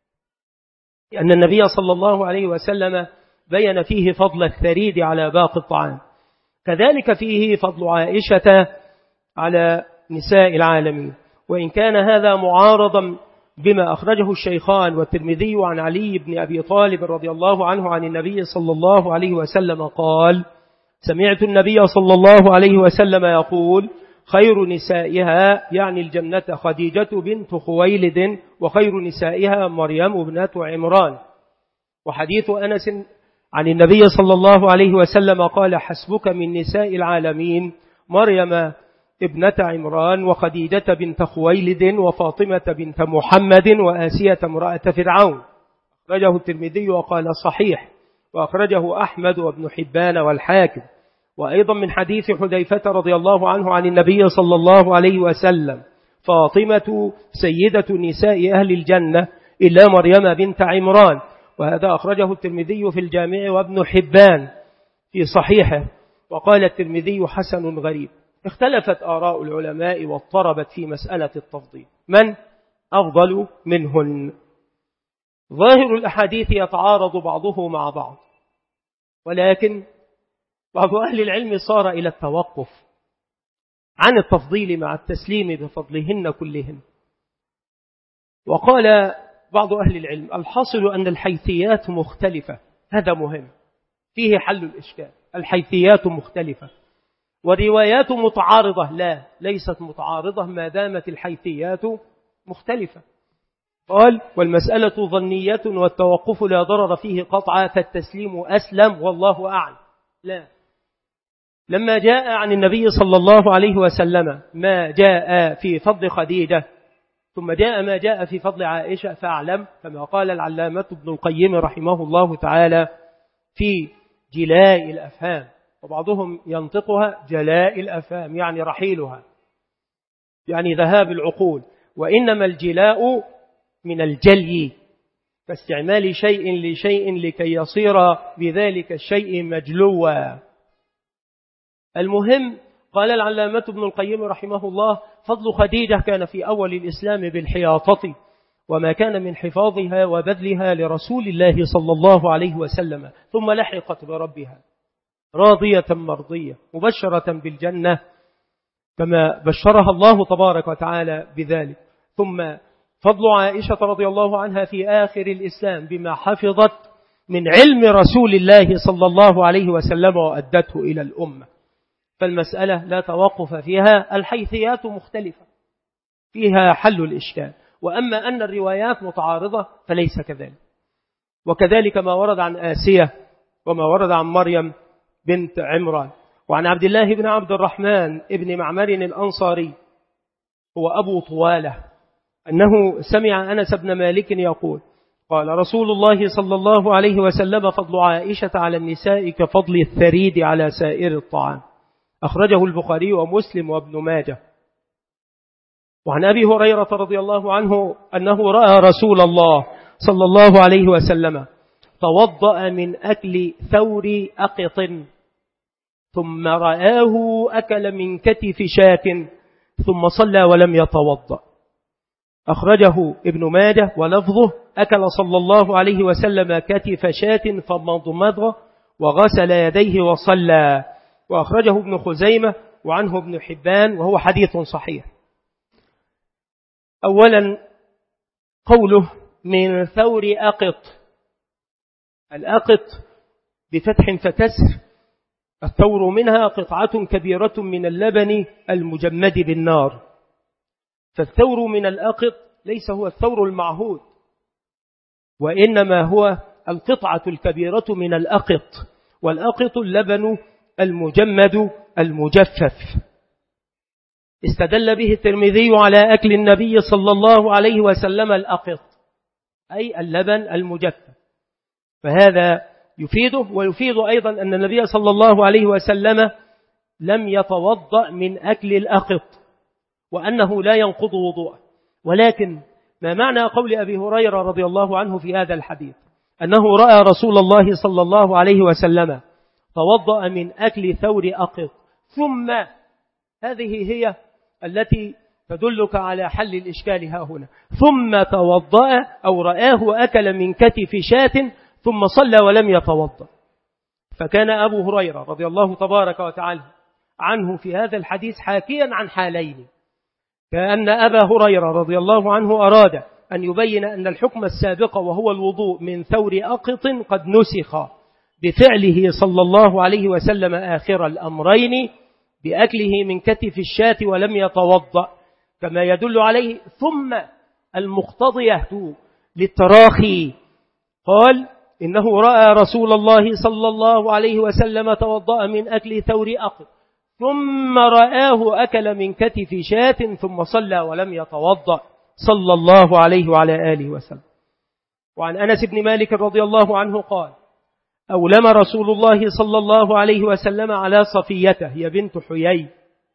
لأن النبي صلى الله عليه وسلم بين فيه فضل الثريد على باقي الطعام. كذلك فيه فضل عائشة على نساء العالمين، وإن كان هذا معارضا بما أخرجه الشيخان والترمذي عن علي بن أبي طالب رضي الله عنه عن النبي صلى الله عليه وسلم قال سمعت النبي صلى الله عليه وسلم يقول خير نسائها يعني الجنة خديجة بنت خويلد، وخير نسائها مريم ابنة عمران. وحديث أنس عن النبي صلى الله عليه وسلم قال: حسبك من نساء العالمين مريم ابنة عمران وخديجة بنت خويلد وفاطمة بنت محمد وآسية امرأة فرعون. أخرجه الترمذي وقال صحيح، وأخرجه أحمد وابن حبان والحاكم. وأيضا من حديث حذيفة رضي الله عنه عن النبي صلى الله عليه وسلم: فاطمة سيدة نساء أهل الجنة إلا مريم بنت عمران. وهذا أخرجه الترمذي في الجامع وابن حبان في صحيحه. وقال الترمذي: حسن غريب. اختلفت آراء العلماء واضطربت في مسألة التفضيل، من أفضل منهن؟ ظاهر الأحاديث يتعارض بعضه مع بعض، ولكن بعض أهل العلم صار إلى التوقف عن التفضيل مع التسليم بفضلهن كلهن. وقال بعض أهل العلم: الحاصل أن الحيثيات مختلفة، هذا مهم فيه حل الإشكال. الحيثيات مختلفة والروايات متعارضة. لا، ليست متعارضة ما دامت الحيثيات مختلفة. قال: والمسألة ظنية والتوقف لا ضرر فيه قطعا، فالتسليم أسلم والله أعلم. لا، لما جاء عن النبي صلى الله عليه وسلم ما جاء في فضل خديجة ثم جاء ما جاء في فضل عائشة، فاعلم كما قال العلامة ابن القيم رحمه الله تعالى في جلاء الأفهام، وبعضهم ينطقها جلاء الأفهام يعني رحيلها، يعني ذهاب العقول. وإنما الجلاء من الجلي، فاستعمال شيء لشيء لكي يصير بذلك الشيء مجلوا. المهم، قال العلامة ابن القيم رحمه الله: فضل خديجة كان في أول الإسلام بالحياطة، وما كان من حفاظها وبذلها لرسول الله صلى الله عليه وسلم، ثم لحقت بربها راضية مرضية مبشرة بالجنة كما بشرها الله تبارك وتعالى بذلك. ثم فضل عائشة رضي الله عنها في آخر الإسلام بما حفظت من علم رسول الله صلى الله عليه وسلم وأدته إلى الأمة. فالمسألة لا توقف فيها، الحيثيات مختلفة فيها حل الإشكال. وأما أن الروايات متعارضة فليس كذلك. وكذلك ما ورد عن آسية وما ورد عن مريم بنت عمران. وعن عبد الله بن عبد الرحمن ابن معمر الأنصاري هو أبو طوالة أنه سمع أنس بن مالك يقول: قال رسول الله صلى الله عليه وسلم: فضل عائشة على النساء كفضل الثريد على سائر الطعام. أخرجه البخاري ومسلم وابن ماجه. وعن أبي هريرة رضي الله عنه أنه رأى رسول الله صلى الله عليه وسلم توضأ من أكل ثور أقط، ثم رآه أكل من كتف شاة، ثم صلى ولم يتوضأ. أخرجه ابن ماجه ولفظه: أكل صلى الله عليه وسلم كتف شاة فمضمض وغسل يديه وصلى. وأخرجه ابن خزيمة وعنه ابن حبان، وهو حديث صحيح. أولا قوله من ثور أقط، الأقط بفتح فكسر، الثور منها قطعة كبيرة من اللبن المجمد بالنار. فالثور من الأقط ليس هو الثور المعهود، وإنما هو القطعة الكبيرة من الأقط، والأقط اللبن المجمد المجفف. استدل به الترمذي على أكل النبي صلى الله عليه وسلم الأقط، أي اللبن المجفف. فهذا يفيده، ويفيد أيضا أن النبي صلى الله عليه وسلم لم يتوضأ من أكل الأقط، وأنه لا ينقض وضوءه. ولكن ما معنى قول أبي هريرة رضي الله عنه في هذا الحديث أنه رأى رسول الله صلى الله عليه وسلم توضأ من أكل ثور أقط، ثم هذه هي التي تدلك على حل الإشكال ها هنا، ثم توضأ أو رآه أكل من كتف شاة ثم صلى ولم يتوضأ. فكان أبو هريرة رضي الله تبارك وتعالى عنه في هذا الحديث حاكيا عن حالين، كأن أبا هريرة رضي الله عنه أراد أن يبين أن الحكم السابق وهو الوضوء من ثور أقط قد نسخ بفعله صلى الله عليه وسلم آخر الأمرين بأكله من كتف الشاة ولم يتوضأ، كما يدل عليه. ثم المقتضية للتراخي قال إنه رأى رسول الله صلى الله عليه وسلم توضأ من أكل ثور أقط، ثم رآه أكل من كتف شاة، ثم صلى ولم يتوضأ صلى الله عليه وعلى آله وسلم. وعن أنس بن مالك رضي الله عنه قال: أولم رسول الله صلى الله عليه وسلم على صفيته، هي بنت حيي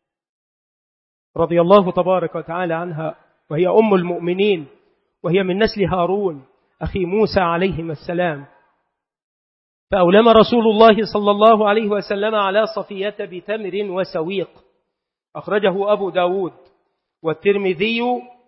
رضي الله تبارك وتعالى عنها، وهي أم المؤمنين، وهي من نسل هارون أخي موسى عليهما السلام. فأولم رسول الله صلى الله عليه وسلم على صفية بتمر وسويق، أخرجه أبو داود والترمذي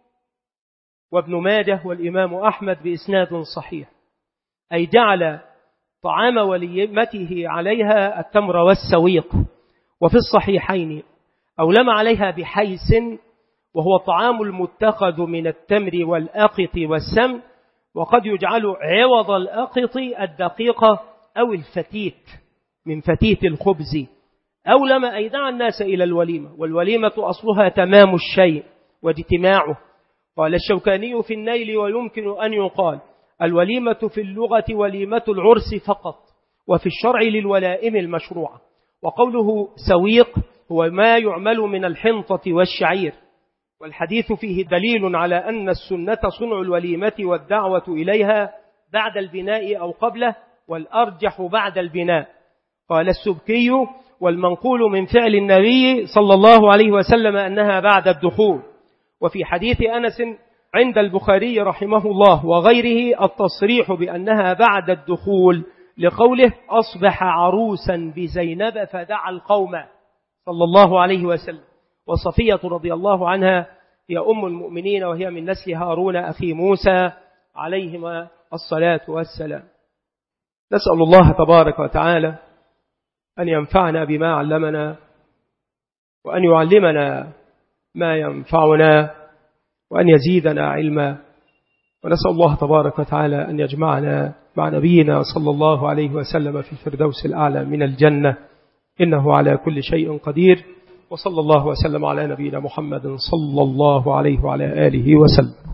وابن ماجه والإمام أحمد بإسناد صحيح، أي جعل طعام وليمته عليها التمر والسويق. وفي الصحيحين أولم عليها بحيس، وهو الطعام المتخذ من التمر والأقط والسمن، وقد يجعل عوض الأقط الدقيقة أو الفتيت من فتيت الخبز. أولم أي دعا الناس إلى الوليمة، والوليمة أصلها تمام الشيء واجتماعه. قال الشوكاني في النيل: ويمكن أن يقال الوليمة في اللغة وليمة العرس فقط، وفي الشرع للولائم المشروعة. وقوله سويق هو ما يعمل من الحنطة والشعير، والحديث فيه دليل على أن السنة صنع الوليمة والدعوة إليها بعد البناء أو قبله، والأرجح بعد البناء. قال السبكي: والمنقول من فعل النبي صلى الله عليه وسلم أنها بعد الدخول. وفي حديث أنس عند البخاري رحمه الله وغيره التصريح بأنها بعد الدخول، لقوله: أصبح عروسا بزينب فدعا القوم صلى الله عليه وسلم. وصفية رضي الله عنها هي أم المؤمنين، وهي من نسل هارون أخي موسى عليهما الصلاة والسلام. نسأل الله تبارك وتعالى أن ينفعنا بما علمنا، وأن يعلمنا ما ينفعنا، وأن يزيدنا علما. ونسأل الله تبارك وتعالى أن يجمعنا مع نبينا صلى الله عليه وسلم في الفردوس الأعلى من الجنة، إنه على كل شيء قدير. وصلى الله وسلم على نبينا محمد صلى الله عليه وعلى آله وسلم.